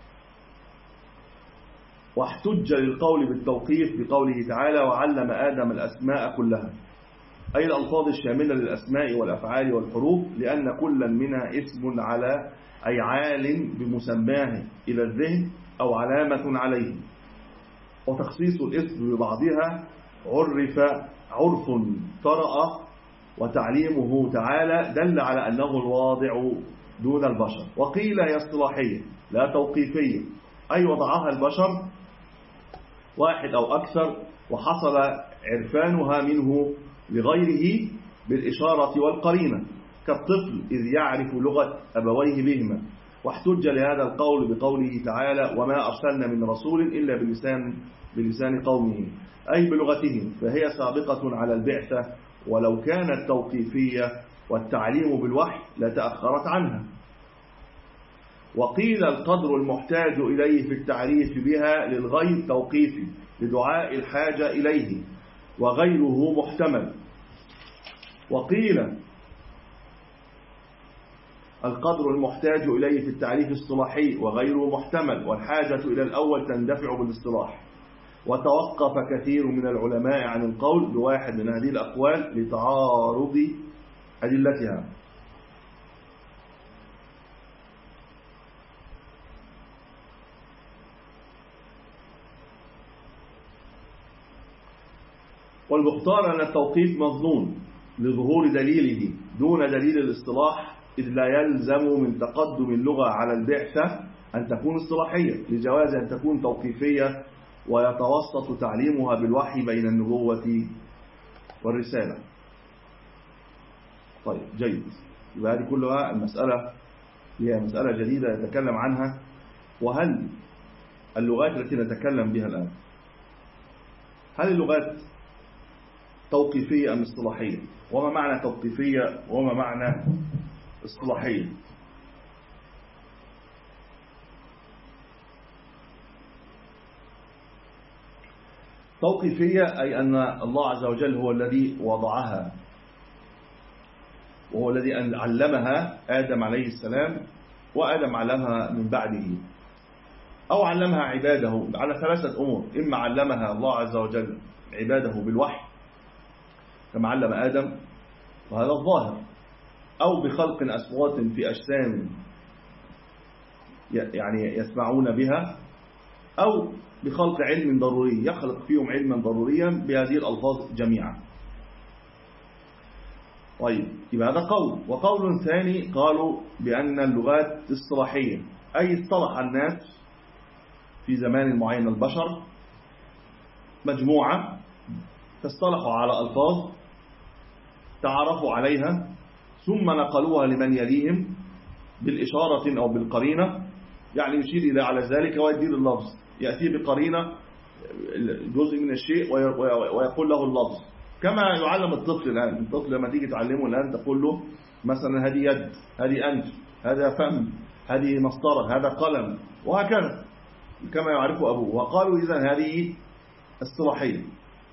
واحتج للقول بالتوقيف بقوله تعالى وعلم آدم الأسماء كلها، أي الألفاظ الشاملة للأسماء والأفعال والحروف، لأن كل منها اسم على أي عال بمسماه إلى الذهن أو علامة عليه، وتخصيص الاسم ببعضها عرف عرف طرأ، وتعليمه تعالى دل على أنه الواضع دون البشر. وقيل هي اصطلاحية لا توقيفية، أي وضعها البشر واحد أو أكثر، وحصل عرفانها منه لغيره بالإشارة والقرينة، كالطفل إذ يعرف لغة أبويه بهما. واحتج لهذا القول بقوله تعالى وما أرسلنا من رسول إلا بلسان, بلسان قومه، أي بلغتهم، فهي سابقة على البعثة، ولو كانت توقيفية والتعليم بالوحي لتأخرت عنها. وقيل القدر المحتاج إليه في التعريف بها للغير توقيفي لدعاء الحاجة إليه، وغيره محتمل. وقيل القدر المحتاج إليه في التعريف الصلاحي وغيره محتمل، والحاجة إلى الأول تندفع بالاصطلاح. وتوقف كثير من العلماء عن القول بواحد من هذه الأقوال لتعارض أدلتها. والمختار أن التوقيف مظنون لظهور دليله دون دليل الاصطلاح، إذ لا يلزم من تقدم اللغة على البعثة أن تكون اصطلاحية، لجواز أن تكون توقيفية ويتوسط تعليمها بالوحي بين النبوة والرسالة. طيب جيد، يبقى هذه كلها المسألة هي مسألة جديدة يتكلم عنها. وهل اللغات التي نتكلم بها الآن هل اللغات توقيفية أم اصطلاحية؟ وما معنى توقيفية وما معنى اصطلاحية؟ توقيفية أي أن الله عز وجل هو الذي وضعها، وهو الذي علمها آدم عليه السلام، وآدم علمها من بعده، أو علمها عباده على ثلاثة أمور: إما علمها الله عز وجل عباده بالوحي كما علم آدم وهذا الظاهر، أو بخلق أصوات في أجسام يعني يسمعون بها، أو بخلق علم ضروري يخلق فيهم علما ضروريا بهذه الألفاظ جميعا. طيب يبقى هذا قول. وقول ثاني قالوا بأن اللغات اصطلاحية، أي اصطلح الناس في زمان معين البشر مجموعة فاصطلحوا على ألفاظ تعرفوا عليها ثم نقلوها لمن يليهم بالإشارة أو بالقرينة، يعني يشير إلى على ذلك ويدير اللفظ، يأتي بقرينة جزء من الشيء ويقول له اللفظ، كما يعلم الطفل الآن. الطفل لما تيجي تعلمه الآن تقول له مثلا هذه يد، هذه أنف، هذا فم، هذه مسطرة، هذا قلم، وهكذا كما يعرف أبوه. وقالوا إذن هذه اصطلاحية.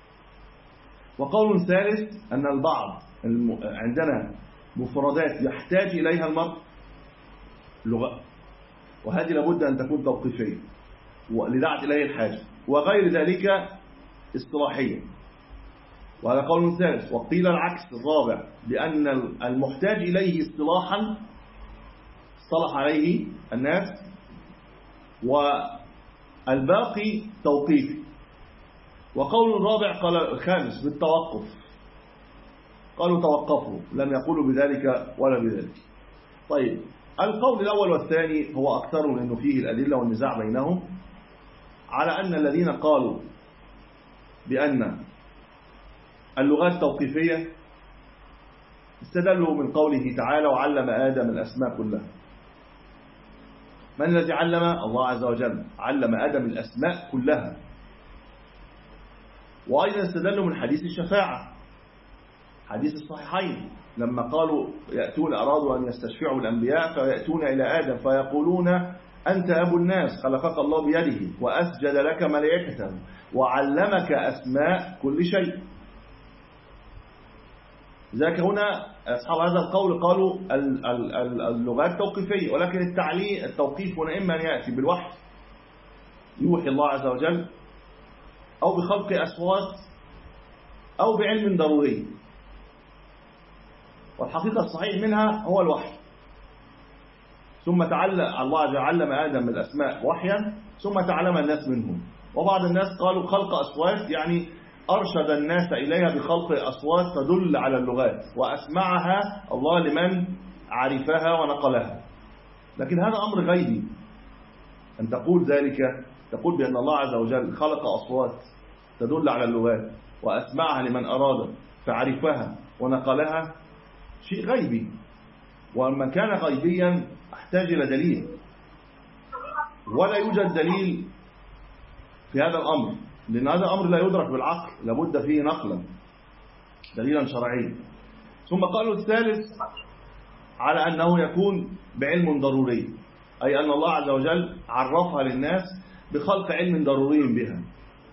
وقول ثالث أن البعض عندنا مفردات يحتاج إليها المرء لغة، وهذه لابد أن تكون توقيفية لدعت إليه الحاجة، وغير ذلك اصطلاحية، وهذا قول ثالث. وقيل العكس الرابع، بأن المحتاج إليه اصطلاحا اصطلح عليه الناس والباقي توقيفي. وقول الرابع قال الخامس بالتوقف، قالوا توقفوا، لم يقولوا بذلك ولا بذلك. طيب القول الأول والثاني هو أكثر لأنه فيه الأدلة والنزاع بينهم، على أن الذين قالوا بأن اللغات توقيفية استدلوا من قوله تعالى وعلم آدم الأسماء كلها. من الذي علم؟ الله عز وجل علم آدم الأسماء كلها. وأيضا استدلوا من حديث الشفاعة، حديث الصحيحين لما قالوا يأتون أرادوا أن يستشفعوا الأنبياء فيأتون إلى آدم فيقولون أنت أبو الناس خلقك الله بيده وأسجد لك ملائكته وعلمك أسماء كل شيء. ذاك هنا أصحاب هذا القول قالوا اللغات توقيفية، ولكن التعليق التوقيف هنا إما أن يأتي بالوحي يوحي الله عز وجل، أو بخلق أصوات، أو بعلم ضروري. والحقيقة الصحيح منها هو الوحي. ثم تعلم الله عز وجل علم آدم الأسماء وحيا ثم تعلم الناس منهم. وبعض الناس قالوا خلق أصوات يعني أرشد الناس إليها بخلق أصوات تدل على اللغات وأسمعها الله لمن عرفها ونقلها. لكن هذا أمر غيبي أن تقول ذلك، تقول بأن الله عز وجل خلق أصوات تدل على اللغات وأسمعها لمن أراد فعرفها ونقلها، شيء غيبي. وما كان غيبيا احتاج إلى دليل، ولا يوجد دليل في هذا الأمر، لأن هذا الأمر لا يدرك بالعقل، لابد فيه نقلا دليلا شرعيا. ثم قالوا الثالث على أنه يكون بعلم ضروري، أي أن الله عز وجل عرفها للناس بخلق علم ضروري بها،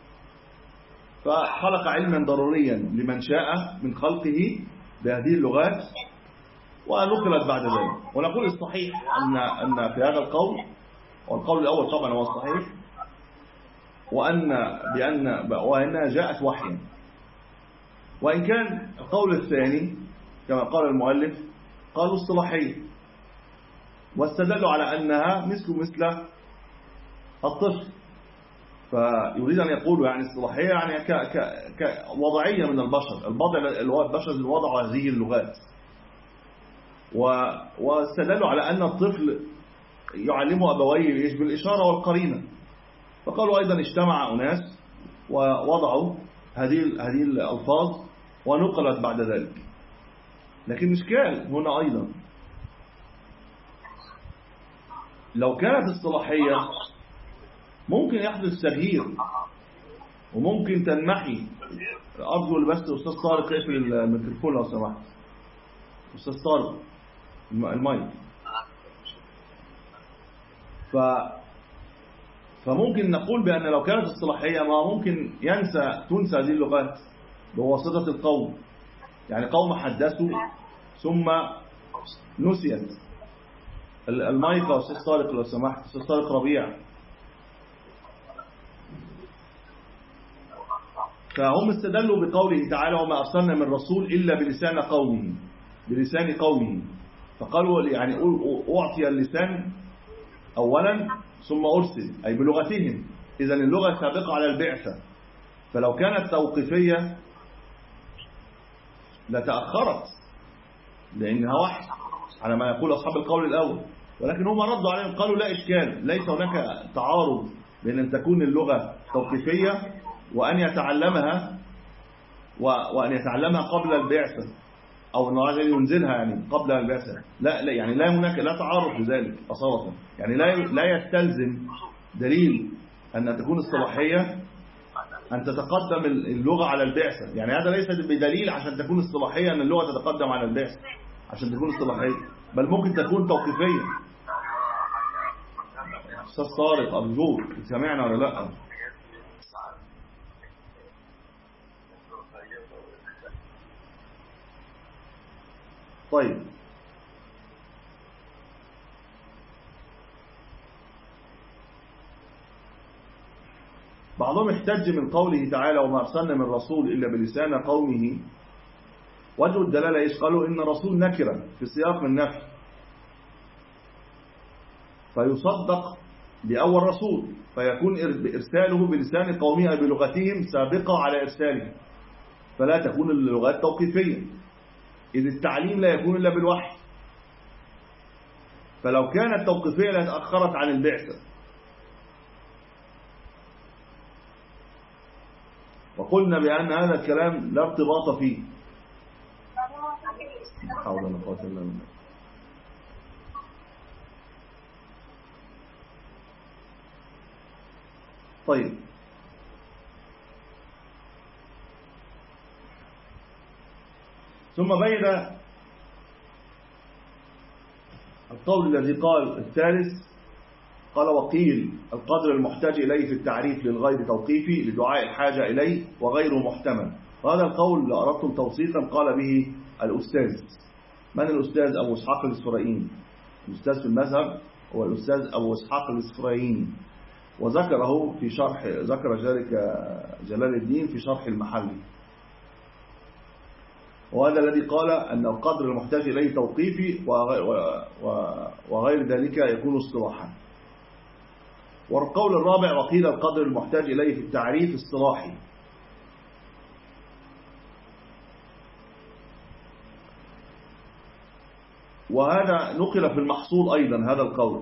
فخلق علما ضروريا لمن شاء من خلقه بهذه اللغات ونقلت بعد ذلك. ونقول الصحيح أن أن في هذا القول، والقول الأول طبعا هو الصحيح، وأن بأن وأنها جاءت وحيا. وإن كان القول الثاني كما قال المؤلف قالوا اصطلاحية، واستدلوا على أنها مثل مثل الطفل، فيريد أن يقولوا يعني اصطلاحية يعني كوضعية من البشر، البضع البشر اللي وضعوا هذه اللغات. واستدلوا على أن الطفل يعلمه أبويه بالإشارة والقرينة، فقالوا أيضا اجتمع أناس ووضعوا هذه هذه الألفاظ ونقلت بعد ذلك. لكن إشكال هنا أيضا، لو كانت اصطلاحية ممكن يحدث تغيير وممكن تنمحي. أرجو بس أستاذ طارق يقفل الميكروفون لو سمحت. أستاذ طارق المايك. ف فممكن نقول بأن لو كانت اصطلاحية ما ممكن ينسى تنسى هذه اللغات بواسطة القوم، يعني قوم حدثوا ثم نسيت. المايك يا أستاذ طارق لو سمحت، أستاذ طارق ربيع. فهم استدلوا بقوله تعالى وما أرسلنا من رسول إلا بلسان قومه، بلسان قومه. فقالوا يعني أعطي اللسان أولا ثم أرسل، أي بلغتهم. إذا اللغة سابقة على البعثة، فلو كانت توقيفية لتأخرت لأنها وحي على ما يقول أصحاب القول الأول. ولكن هم ردوا عليهم قالوا لا إشكال، ليس هناك تعارض بين أن تكون اللغة توقيفية وأن يتعلمها وأن يتعلمها قبل البعثة، أو أنه عايز ينزلها يعني قبل البعثة. لا لا يعني لا هناك لا تعارض بذلك أصالة، يعني لا لا يستلزم دليل أن تكون اصطلاحية أن تتقدم اللغة على البعثة. يعني هذا ليس بدليل عشان تكون اصطلاحية أن اللغة تتقدم على البعثة عشان تكون اصطلاحية، بل ممكن تكون توقيفية. أستاذ طارق أرجوك سمعنا ولا لا؟ طيب بعضهم احتج من قوله تعالى وما أرسلنا من رسول إلا بلسان قومه. وجه الدلالة إيش؟ قالوا إن رسول نكرة في سياق النفي، فيصدق بأول رسول، فيكون إرساله بلسان قومه بلغتهم سابقة على إرساله، فلا تكون اللغات توقيفية، إذ التعليم لا يكون إلا بالوحي. فلو كانت توقيفية لتأخرت عن البعثة. وقلنا بأن هذا الكلام لا ارتباط فيه. حول ولا قوة إلا بالله. طيب، ثم بين القول الذي قال الثالث، قال وقيل القدر المحتاج إليه في التعريف للغير توقيفي لدعاء الحاجة إليه وغيره محتمل. وهذا القول لو أردتم توثيقا قال به الأستاذ. من الأستاذ؟ أبو إسحاق الإسفرايني. الأستاذ في المذهب هو الأستاذ أبو إسحاق الإسفرايني، وذكره في شرح، ذكر ذلك جلال الدين في شرح المحلي. وهذا الذي قال أن القدر المحتاج إليه توقيفي وغير ذلك يكون اصطلاحا. والقول الرابع وقيل القدر المحتاج إليه في التعريف اصطلاحي. وهذا نقل في المحصول أيضا هذا القول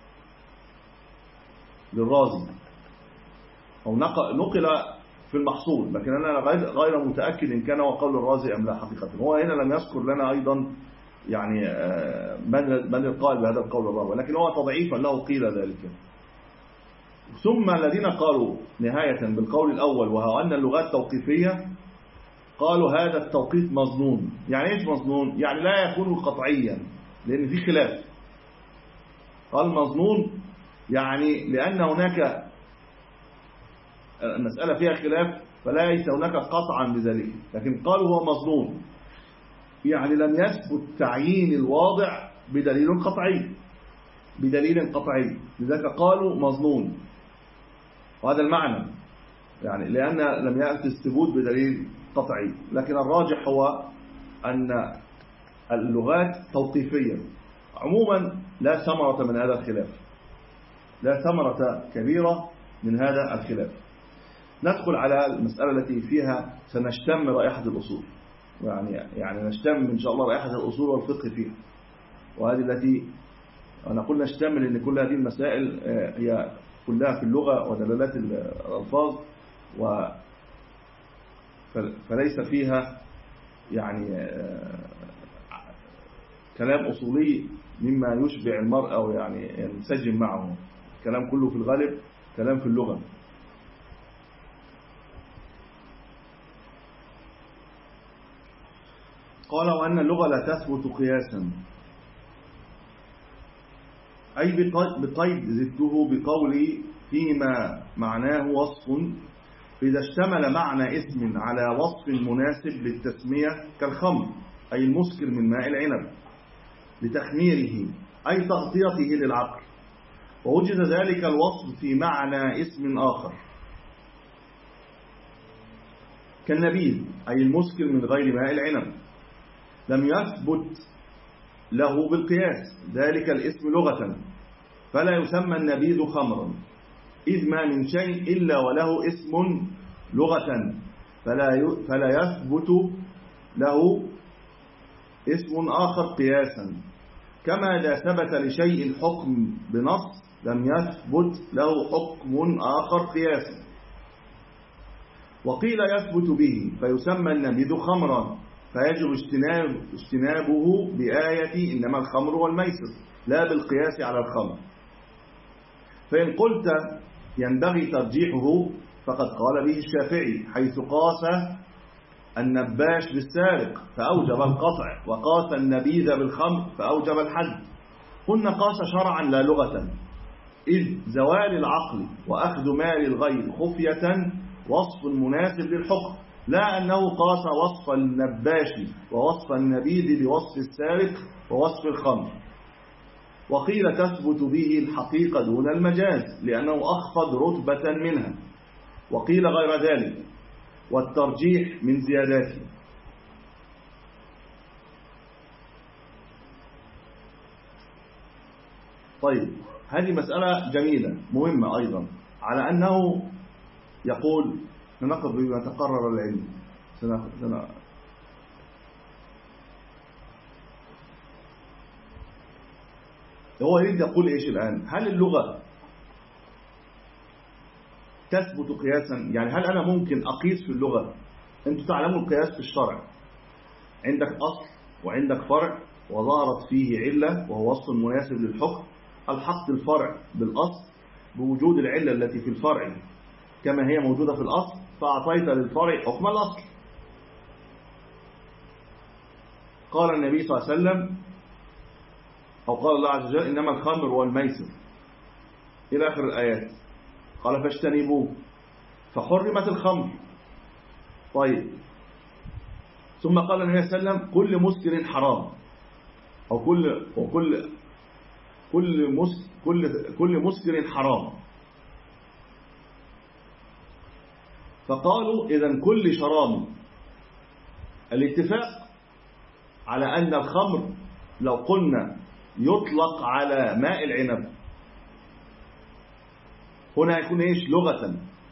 للرازي، أو نقل في المحصول، لكن أنا غير متأكد إن كان هو قول الرازي أم لا حقيقة. هو هنا لم يذكر لنا أيضا يعني من القائل بهذا القول الرابع، ولكن هو تضعيفا له قيل ذلك. ثم الذين قالوا نهاية بالقول الأول وهو أن اللغات توقيفية قالوا هذا التوقيت مظنون. يعني إيش مظنون؟ يعني لا يكون قطعيا، لأن في خلاف. قال مظنون يعني لأن هناك المسألة فيها خلاف، فليس هناك قطعا بذلك، لكن قالوا هو مظنون يعني لم يثبت تعيين الواضع بدليل قطعي بدليل قطعي لذلك قالوا مظنون. وهذا المعنى، يعني لأن لم يأتي الثبوت بدليل قطعي. لكن الراجح هو أن اللغات توقيفية عموما لا ثمرة من هذا الخلاف، لا ثمرة كبيرة من هذا الخلاف. ندخل على المسألة التي فيها سنشتم رائحة الأصول، يعني يعني نشتم إن شاء الله رائحة الأصول والفقه فيها. وهذه التي أنا قلنا نشتم لأن كل هذه المسائل هي كلها في اللغة ودلالات الألفاظ، و فليس فيها يعني كلام أصولي مما يشبع المرء أو يعني ينسجم معه. الكلام كله في الغالب كلام في اللغة. قال وأن اللغة لا تثبت قياسا، أي بقيد زدته بقولي فيما معناه وصف، إذا اشتمل معنى اسم على وصف مناسب للتسمية كالخمر أي المسكر من ماء العنب لتخميره أي تغطيته للعقل، ووجد ذلك الوصف في معنى اسم آخر كالنبيذ أي المسكر من غير ماء العنب، لم يثبت له بالقياس ذلك الاسم لغة، فلا يسمى النبيذ خمرا، إذ ما من شيء إلا وله اسم لغة، فلا فلا يثبت له اسم آخر قياسا. كما إذا ثبت لشيء الحكم بنص لم يثبت له حكم آخر قياسا. وقيل يثبت به فيسمى النبيذ خمرا، فيجب اجتناب اجتنابه بآية إنما الخمر والميسر لا بالقياس على الخمر. فإن قلت ينبغي ترجيحه فقد قال به الشافعي حيث قاس النباش بالسارق فأوجب القطع، وقاس النبيذ بالخمر فأوجب الحد. قلنا قاس شرعا لا لغة، إذ زوال العقل وأخذ مال الغير خفية وصف مناسب للحكم، لا أنه قاس وصف النباش ووصف النبيذ بوصف السارق ووصف الخمر. وقيل تثبت به الحقيقة دون المجاز لأنه أخفض رتبة منها، وقيل غير ذلك، والترجيح من زياداته. طيب، هذه مسألة جميلة مهمة أيضا، على أنه يقول ننقض بما تقرر العلم. سنة هو يريد يقول إيش الآن؟ هل اللغة تثبت قياسا؟ يعني هل أنا ممكن أقيس في اللغة؟ أنتم تعلموا القياس في الشرع، عندك أصل وعندك فرع وظهرت فيه علة وهو وصف مناسب للحكم، الحق الفرع بالأصل بوجود العلة التي في الفرع كما هي موجودة في الأصل، فأعطيت للفرع حكم الأصل. قال النبي صلى الله عليه وسلم أو قال الله عز وجل إنما الخمر والميسر إلى آخر الآيات، قال فاجتنبوه فحرمت الخمر. طيب، ثم قال النبي صلى الله عليه وسلم كل مسكر حرام، أو كل وكل كل مسكر كل كل مسكر حرام. فقالوا إذن كل شراب، الاتفاق على أن الخمر لو قلنا يطلق على ماء العنب هنا يكون إيش لغة؟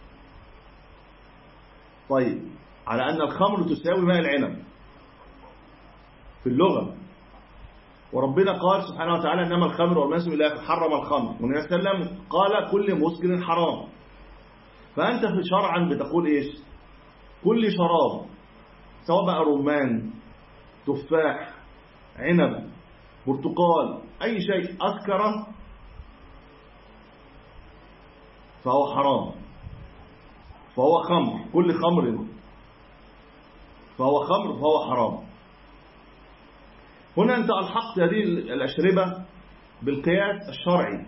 طيب، على أن الخمر تساوي ماء العنب في اللغة، وربنا قال سبحانه وتعالى إنما الخمر والميسر إلى آخره، حرم الخمر، والنبي صلى الله عليه وسلم قال كل مسكر حرام. فأنت في شرعا بتقول إيش؟ كل شراب سواء بقى رمان، تفاح، عنب، برتقال، أي شيء أسكر فهو حرام، فهو خمر، كل خمر فهو خمر فهو حرام. هنا أنت ألحقت هذه الأشربة بالقياس الشرعي،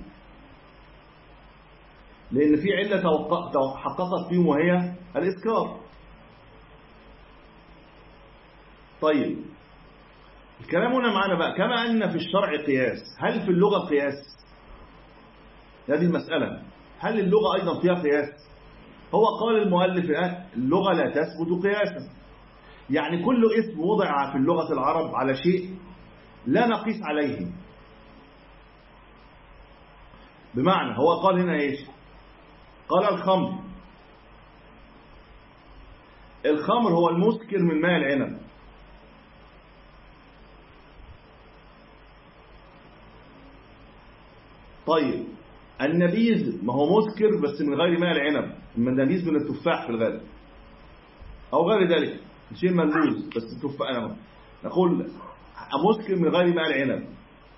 لأن في علة تحققت فيهم وهي الإسكار. طيب، الكلام هنا معنا بقى، كما أن في الشرع قياس، هل في اللغة قياس؟ هذه المسألة، هل اللغة أيضا فيها قياس؟ هو قال المؤلف اللغة لا تثبت قياسا، يعني كل اسم وضع في اللغة العرب على شيء لا نقيس عليه. بمعنى هو قال هنا إيش؟ قال الخمر، الخمر هو المسكر من ماء العنب. طيب، النبيذ ما هو مسكر بس من غير ماء العنب، النبيذ من التفاح في الغالب أو غير ذلك، شيء ملموس بس التفاح، أنا نقول مسكر من غير ماء العنب.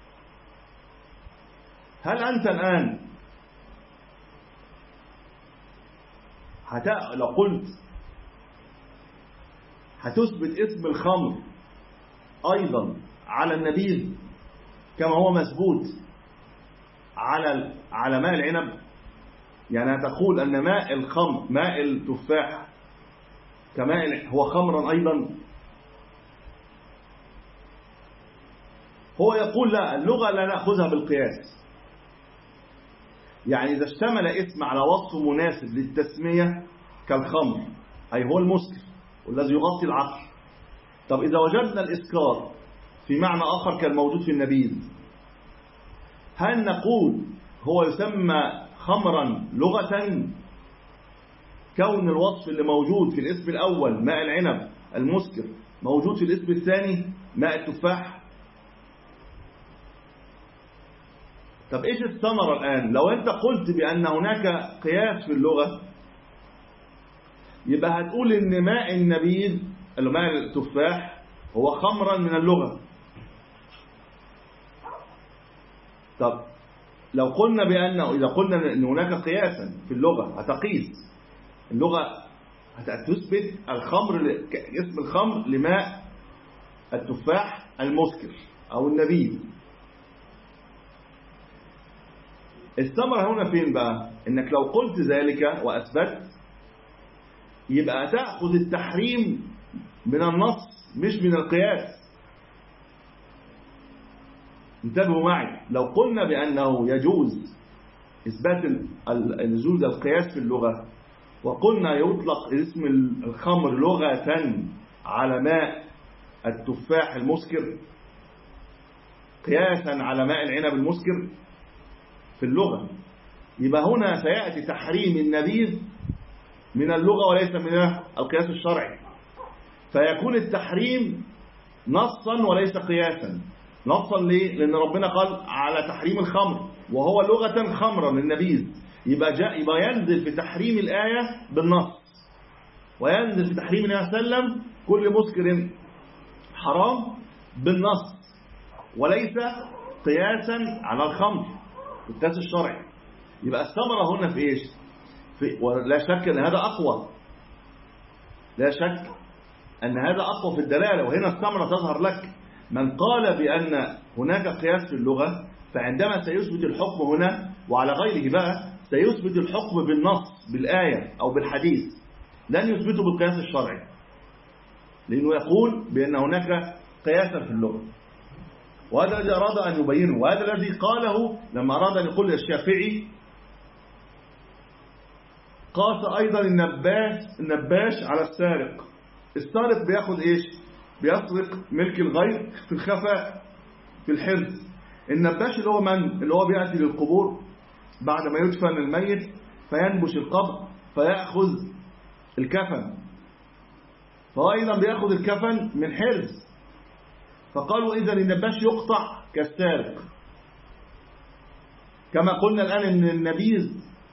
هل أنت الآن هت... لو قلت هتثبت اسم الخمر أيضا على النبيذ كما هو مثبوت على على ماء العنب؟ يعني هتقول أن ماء الخمر ماء التفاح كماء هو خمرا أيضا؟ هو يقول لا، اللغة لا نأخذها بالقياس. يعني إذا اشتمل اسم على وصف مناسب للتسمية كالخمر أي هو المسكر والذي يغطي العقل، طب إذا وجدنا الإسكار في معنى آخر كالموجود في النبيذ، هل نقول هو يسمى خمرا لغة كون الوصف اللي موجود في الاسم الأول ماء العنب المسكر موجود في الاسم الثاني ماء التفاح؟ طب إيش الثمرة الآن؟ لو أنت قلت بأن هناك قياس في اللغة يبقى هتقول إن ماء النبيذ اللي ماء التفاح هو خمرا من اللغة. طب لو قلنا بأنه إذا قلنا أن هناك قياسا في اللغة هتقيس اللغة هتثبت الخمر اسم الخمر لماء التفاح المسكر أو النبيذ. الثمرة هنا فين بقى؟ إنك لو قلت ذلك وأثبت يبقى تأخذ التحريم من النص مش من القياس. انتبهوا معي، لو قلنا بأنه يجوز إثبات يجوز القياس في اللغة وقلنا يطلق اسم الخمر لغة على ماء التفاح المسكر قياسا على ماء العنب المسكر، في اللغة. يبقى هنا سيأتي تحريم النبيذ من اللغة وليس من القياس الشرعي، فيكون التحريم نصا وليس قياسا. نصا ليه؟ لأن ربنا قال على تحريم الخمر وهو لغة خمرا النبيذ، يبقى, جاء يبقى ينزل في تحريم الآية بالنص، وينزل في تحريم النبي صلى الله عليه وسلم كل مسكر حرام بالنص وليس قياسا على الخمر في القياس الشرعي. يبقى الثمرة هنا في ايش؟ في ولا شك ان هذا اقوى، لا شك ان هذا اقوى في الدلالة، وهنا الثمرة تظهر لك. من قال بان هناك قياس في اللغة فعندما سيثبت الحكم هنا وعلى غيره بقى سيثبت الحكم بالنص بالآية او بالحديث، لن يثبته بالقياس الشرعي، لانه يقول بان هناك قياسا في اللغة. وهذا الذي أراد أن يبينه، وهذا الذي قاله لما أراد أن يقول الشافعي قاس أيضا النباش النباش على السارق. السارق بياخد إيش؟ بيسرق ملك الغير في الخفاء في الحرز. النباش اللي هو من؟ اللي هو بيأتي للقبور بعد ما يدفن الميت فينبش القبر فيأخذ الكفن، فهو أيضا بيأخذ الكفن من حرز. فقالوا إذا النباش يقطع كالسارق، كما قلنا الآن ان النبيذ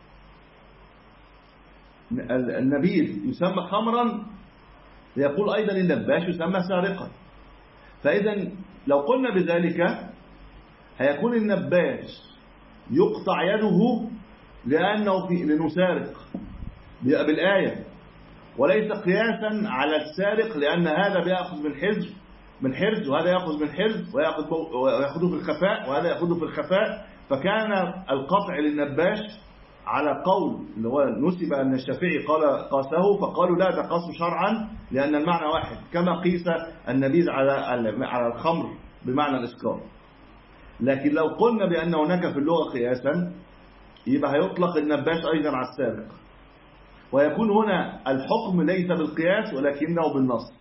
النبيذ يسمى خمرا، يقول أيضا النباش يسمى سارقا. فإذا لو قلنا بذلك هيكون النباش يقطع يده لأنه في لأنه سارق بالآية، وليس قياسا على السارق لأن هذا بيأخذ من حرز من حرز وهذا يأخذ من حرز ويأخذه في الخفاء وهذا يأخذه في الخفاء. فكان القطع للنباش على قول اللي هو نسب أن الشافعي قال قاسه، فقالوا لا ده قاس شرعا لأن المعنى واحد، كما قيس النبيذ على على الخمر بمعنى الإسكار. لكن لو قلنا بأن هناك في اللغة قياسا يبقى هيطلق النباش أيضا على السارق، ويكون هنا الحكم ليس بالقياس ولكنه بالنص.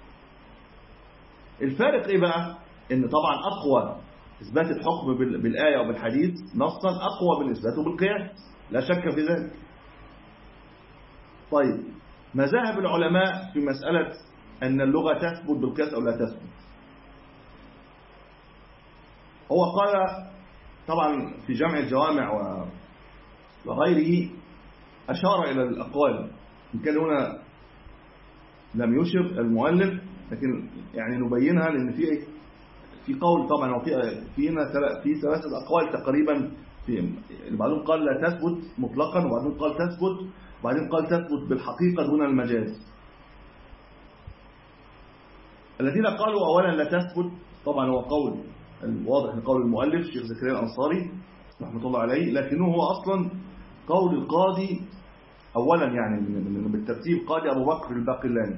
الفارق إيه بقى؟ إن طبعا أقوى إثبات الحكم بالآية وبالحديث نصا أقوى من إثباته بالقياس، لا شك في ذلك. طيب مذاهب العلماء في مسألة أن اللغة تثبت بالقياس أو لا تثبت. هو قال طبعا في جمع الجوامع وغيره أشار إلى الأقوال، إن كان هنا لم يشر المؤلف لكن يعني نبينها لأن في في قول طبعا وفي فينا في ثلاثة أقوال تقريبا، في بعضهم قال لا تثبت مطلقا وبعضهم قال تثبت وبعدين قال تثبت بالحقيقة دون المجاز. الذين قالوا أولا لا تثبت طبعا هو قول الواضح من قول المؤلف الشيخ زكريا الأنصاري رحمة الله عليه، لكنه هو أصلا قول القاضي أولا يعني بالترتيب قاضي أبو بكر الباقلاني.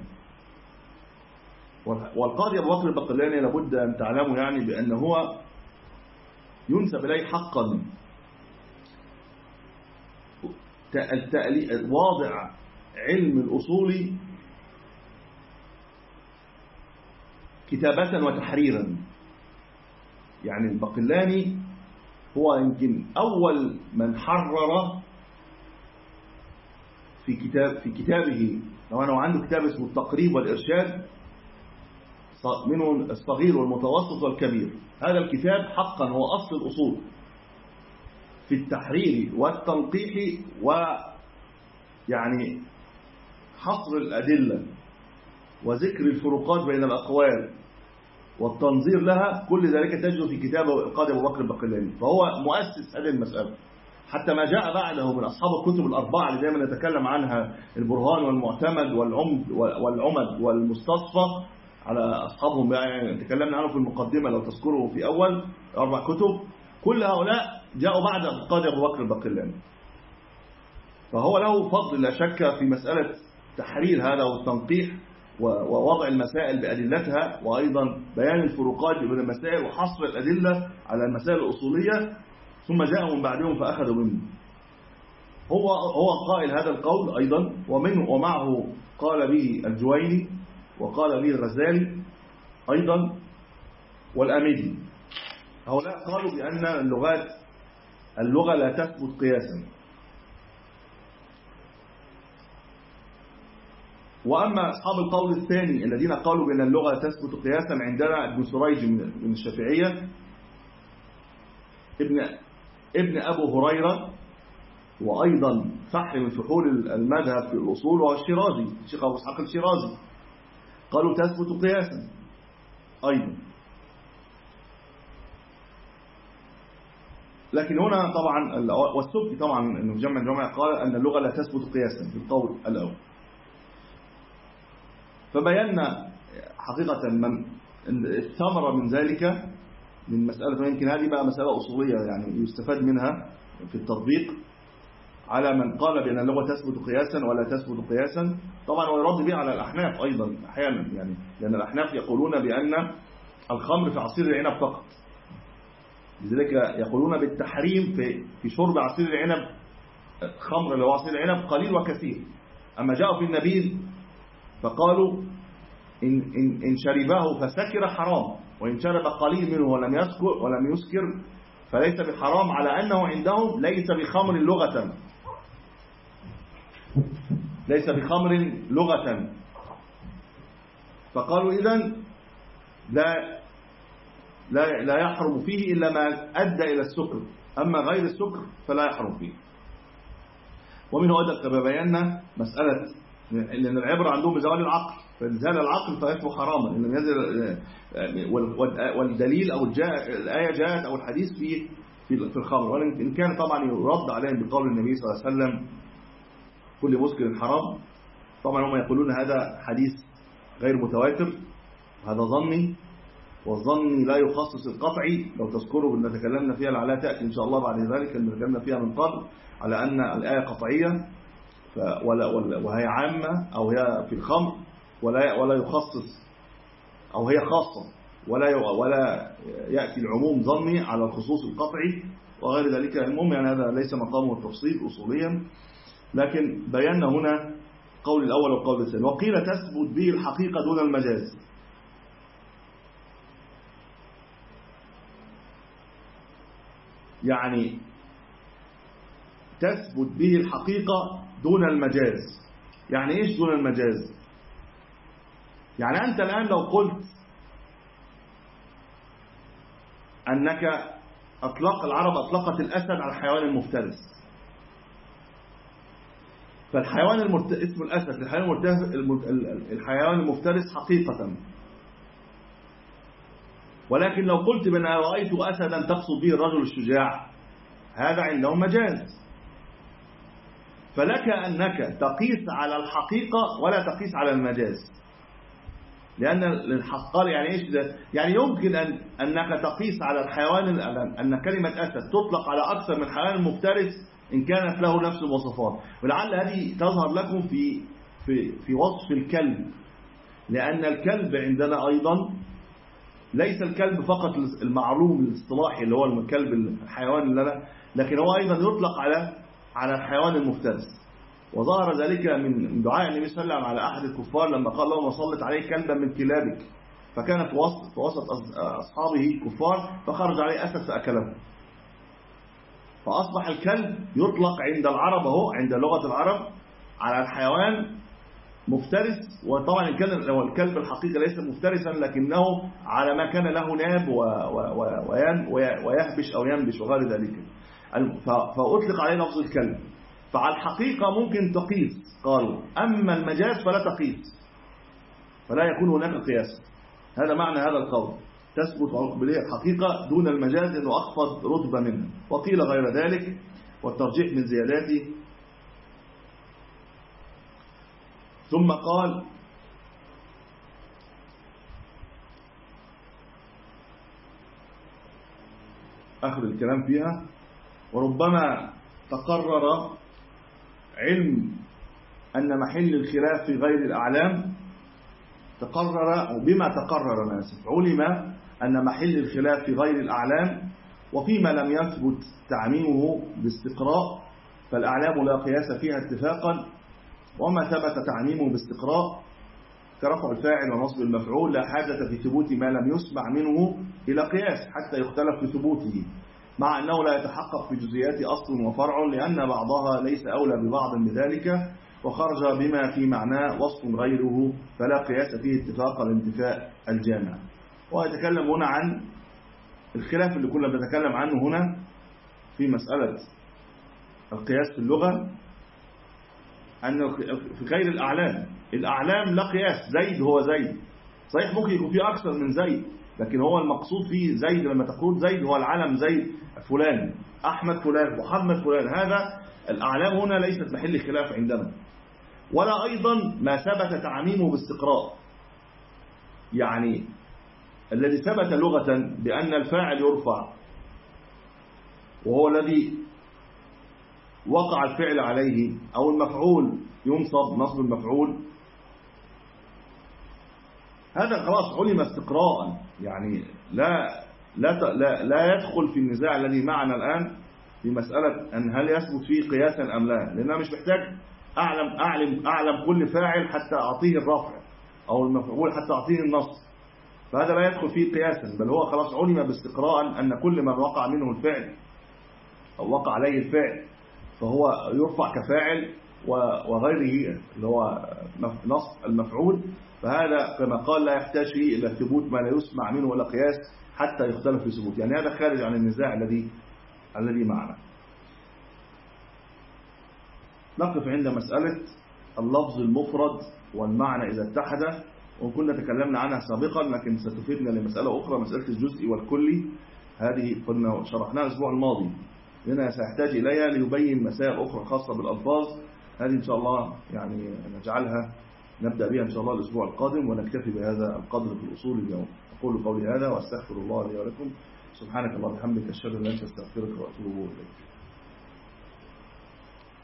والقاضي أبو بكر الباقلاني لابد أن تعلموا يعني بأنه هو ينسب إليه حقا واضع علم الأصول كتابة وتحريرا. يعني الباقلاني هو يمكن أول من حرر في كتاب في كتابه، لو أنه عنده كتاب اسمه التقريب والإرشاد منه الصغير والمتوسط والكبير. هذا الكتاب حقا هو أصل الأصول في التحرير والتنقيح ويعني حصر الأدلة وذكر الفروقات بين الأقوال والتنظير لها، كل ذلك تجد في كتابه القاضي أبو بكر الباقلاني. فهو مؤسس هذه المسألة، حتى ما جاء بعده من أصحاب الكتب الأربعة اللي دائما نتكلم عنها، البرهان والمعتمد والعمد والعمد والمستصفى على أصحابهم، يعني تكلمنا عنه في المقدمة لو تذكروا في أول أربع كتب. كل هؤلاء جاءوا بعد القاضي أبو بكر الباقلاني، فهو له فضل لا شك في مسألة تحرير هذا والتنقيح ووضع المسائل بأدلتها، وأيضا بيان الفروقات بين المسائل وحصر الأدلة على المسائل الأصولية، ثم جاءوا من بعدهم فأخذوا منه. هو هو قائل هذا القول أيضا، ومنه ومعه قال به الجويني وقال به الغزالي أيضا والأميدي. هؤلاء قالوا بأن اللغات اللغة لا تثبت قياسا. وأما أصحاب القول الثاني الذين قالوا بأن اللغة تثبت قياسا عندنا ابن سريج من الشافعية، ابن ابن أبو هريرة، وأيضا فحل من فحول المذهب في الأصول وهو الشيرازي، الشيخ أبو إسحاق الشيرازي، قالوا تثبت قياسا أيضا. لكن هنا طبعا والسبكي طبعا انه جمع الجمع قال أن اللغة لا تثبت قياسا في القول الأول. فبينا حقيقة من الثمرة من ذلك من مسألة، يمكن هذه بقى مسألة أصولية يعني يستفاد منها في التطبيق على من قال بأن اللغة تثبت قياسا ولا تثبت قياسا. طبعا ويرد به على الأحناف أيضا أحيانا، يعني لأن الأحناف يقولون بأن الخمر في عصير العنب فقط، لذلك يقولون بالتحريم في في شرب عصير العنب، خمر اللي هو عصير العنب قليل وكثير. أما جاءوا في النبيذ فقالوا إن, إن, إن شربه فسكر حرام، وإن شرب قليل منه ولم يسكر ولم يسكر فليس بحرام، على أنه عندهم ليس بخمر لغة، ليس بخمر لغة. فقالوا إذن لا لا لا يحرم فيه إلا ما أدى إلى السكر، أما غير السكر فلا يحرم فيه. ومنه أيضا كما بينا مسألة لأن العبرة عندهم بزوال العقل، فزال العقل فيصبح حراما إن لم يزل، والدليل أو الآية جاءت أو الحديث في في الخمر، وإن كان طبعا يرد عليهم بقول النبي صلى الله عليه وسلم كل مسكر حرام. طبعا هم يقولون هذا حديث غير متواتر، هذا ظني، والظني لا يخصص القطعي. لو تذكروا ان تكلمنا فيها لعلها تأتي إن شاء الله بعد ذلك، اللي تكلمنا فيها من قبل على أن الآية قطعية وهي عامة أو هي في الخمر، ولا ولا يخصص أو هي خاصة، ولا ولا يأتي العموم ظني على الخصوص القطعي وغير ذلك. المهم يعني هذا ليس مقامه التفصيل أصوليا، لكن بينا هنا قول الأول والقول الثاني. وقيل تثبت به الحقيقة دون المجاز، يعني تثبت به الحقيقة دون المجاز. يعني إيش دون المجاز؟ يعني أنت الآن لو قلت أنك أطلق العرب أطلقت الأسد على الحيوان المفترس، فالحيوان المرت... اسم الأسد الحيوان المفترس الحيوان المفترس حقيقة، ولكن لو قلت بأن رأيت أسدا تقصد به الرجل الشجاع، هذا عندهم مجاز. فلك أنك تقيس على الحقيقة ولا تقيس على المجاز، لأن الحقال يعني إيش ده؟ يعني يمكن أن أنك تقيس على الحيوان أن كلمة أسد تطلق على أكثر من حيوان مفترس إن كانت له نفس الوصفات. ولعل هذه تظهر لكم في في في وصف الكلب، لأن الكلب عندنا أيضا ليس الكلب فقط المعلوم الاصطلاحي اللي هو الكلب الحيوان اللي لا، لكن هو أيضا يطلق على على الحيوان المفترس. وظهر ذلك من دعاء النبي صلى الله عليه وسلم على أحد الكفار لما قال اللهم صلت عليه كلبا من كلابك، فكان في وسط في وسط أصحابه كفار فخرج عليه أسد فأكله، فأصبح الكلب يطلق عند العرب اهو عند لغة العرب على الحيوان مفترس. وطبعا كان هو الكلب الحقيقي ليس مفترسا، لكنه على ما كان له ناب ويهبش أو ينبش وغير ذلك، فأطلق عليه لفظ الكلب. فعلى الحقيقة ممكن تقيس، قالوا أما المجاز فلا تقيس، فلا يكون هناك قياس. هذا معنى هذا القول، تثبت الحقيقة دون المجاز لأنه أخفض رتبة منه. وقيل غير ذلك، والترجيح من زياداته. ثم قال آخر الكلام فيها: وربما تقرر علم أن محل الخلاف في غير الأعلام، تقرر بما تقرر ناسف علم أن محل الخلاف في غير الأعلام، وفيما لم يثبت تعميمه باستقراء فالأعلام لا قياس فيها اتفاقا، وما ثبت تعميمه باستقراء كرفع الفاعل ونصب المفعول لا حاجة في ثبوت ما لم يسمع منه إلى قياس حتى يختلف في ثبوته، مع أنه لا يتحقق في جزئيات أصل وفرع، لأن بعضها ليس أولى ببعض بذلك، وخرج بما في معناه وصف غيره، فلا قياس فيه اتفاق الانتفاء الجامع. ويتكلم هنا عن الخلاف اللي كنا بنتكلم عنه هنا في مسألة القياس في اللغة، أن في غير الأعلام، الأعلام لا قياس، زيد هو زيد، صحيح ممكن يكون فيه أكثر من زيد، لكن هو المقصود فيه زيد. لما تقول زيد هو العلم زيد فلان، أحمد فلان، محمد فلان، هذا الأعلام هنا ليست محل خلاف عندنا. ولا أيضا ما ثبت تعميمه باستقراء، يعني الذي ثبت لغة بأن الفاعل يرفع وهو الذي وقع الفعل عليه، أو المفعول ينصب نصب المفعول، هذا خلاص علم استقراء، يعني لا لا لا, لا يدخل في النزاع الذي معنا الآن في مسألة أن هل يثبت فيه قياسا أم لا، لأننا مش محتاج أعلم أعلم أعلم كل فاعل حتى أعطيه الرفع أو المفعول حتى أعطيه النصب، فهذا لا يدخل فيه قياسا، بل هو خلاص علم باستقراء أن كل من وقع منه الفعل أو وقع عليه الفعل فهو يرفع كفاعل، وغيره اللي هو نصب المفعول، فهذا كما قال لا يحتاج فيه إلى ثبوت ما لا يسمع منه ولا قياس حتى يختلف في ثبوت، يعني هذا خارج عن النزاع الذي الذي معنا. نقف عند مسألة اللفظ المفرد والمعنى إذا اتحد، وكنا تكلمنا عنها سابقا، لكن ستفيدنا لمسألة أخرى، مسألة الجزء والكلي، هذه كنا شرحناها الأسبوع الماضي، لأنها سيحتاج إليها ليبين مسائل أخرى خاصة بالألفاظ، هذه إن شاء الله يعني نجعلها نبدأ بها إن شاء الله الأسبوع القادم، ونكتفي بهذا القدر في الأصول اليوم. أقول قولي هذا وأستغفر الله لي ولكم، سبحانك اللهم وبحمدك، أشهد أن لا إله إلا أنت، أستغفرك وأتوب إليك.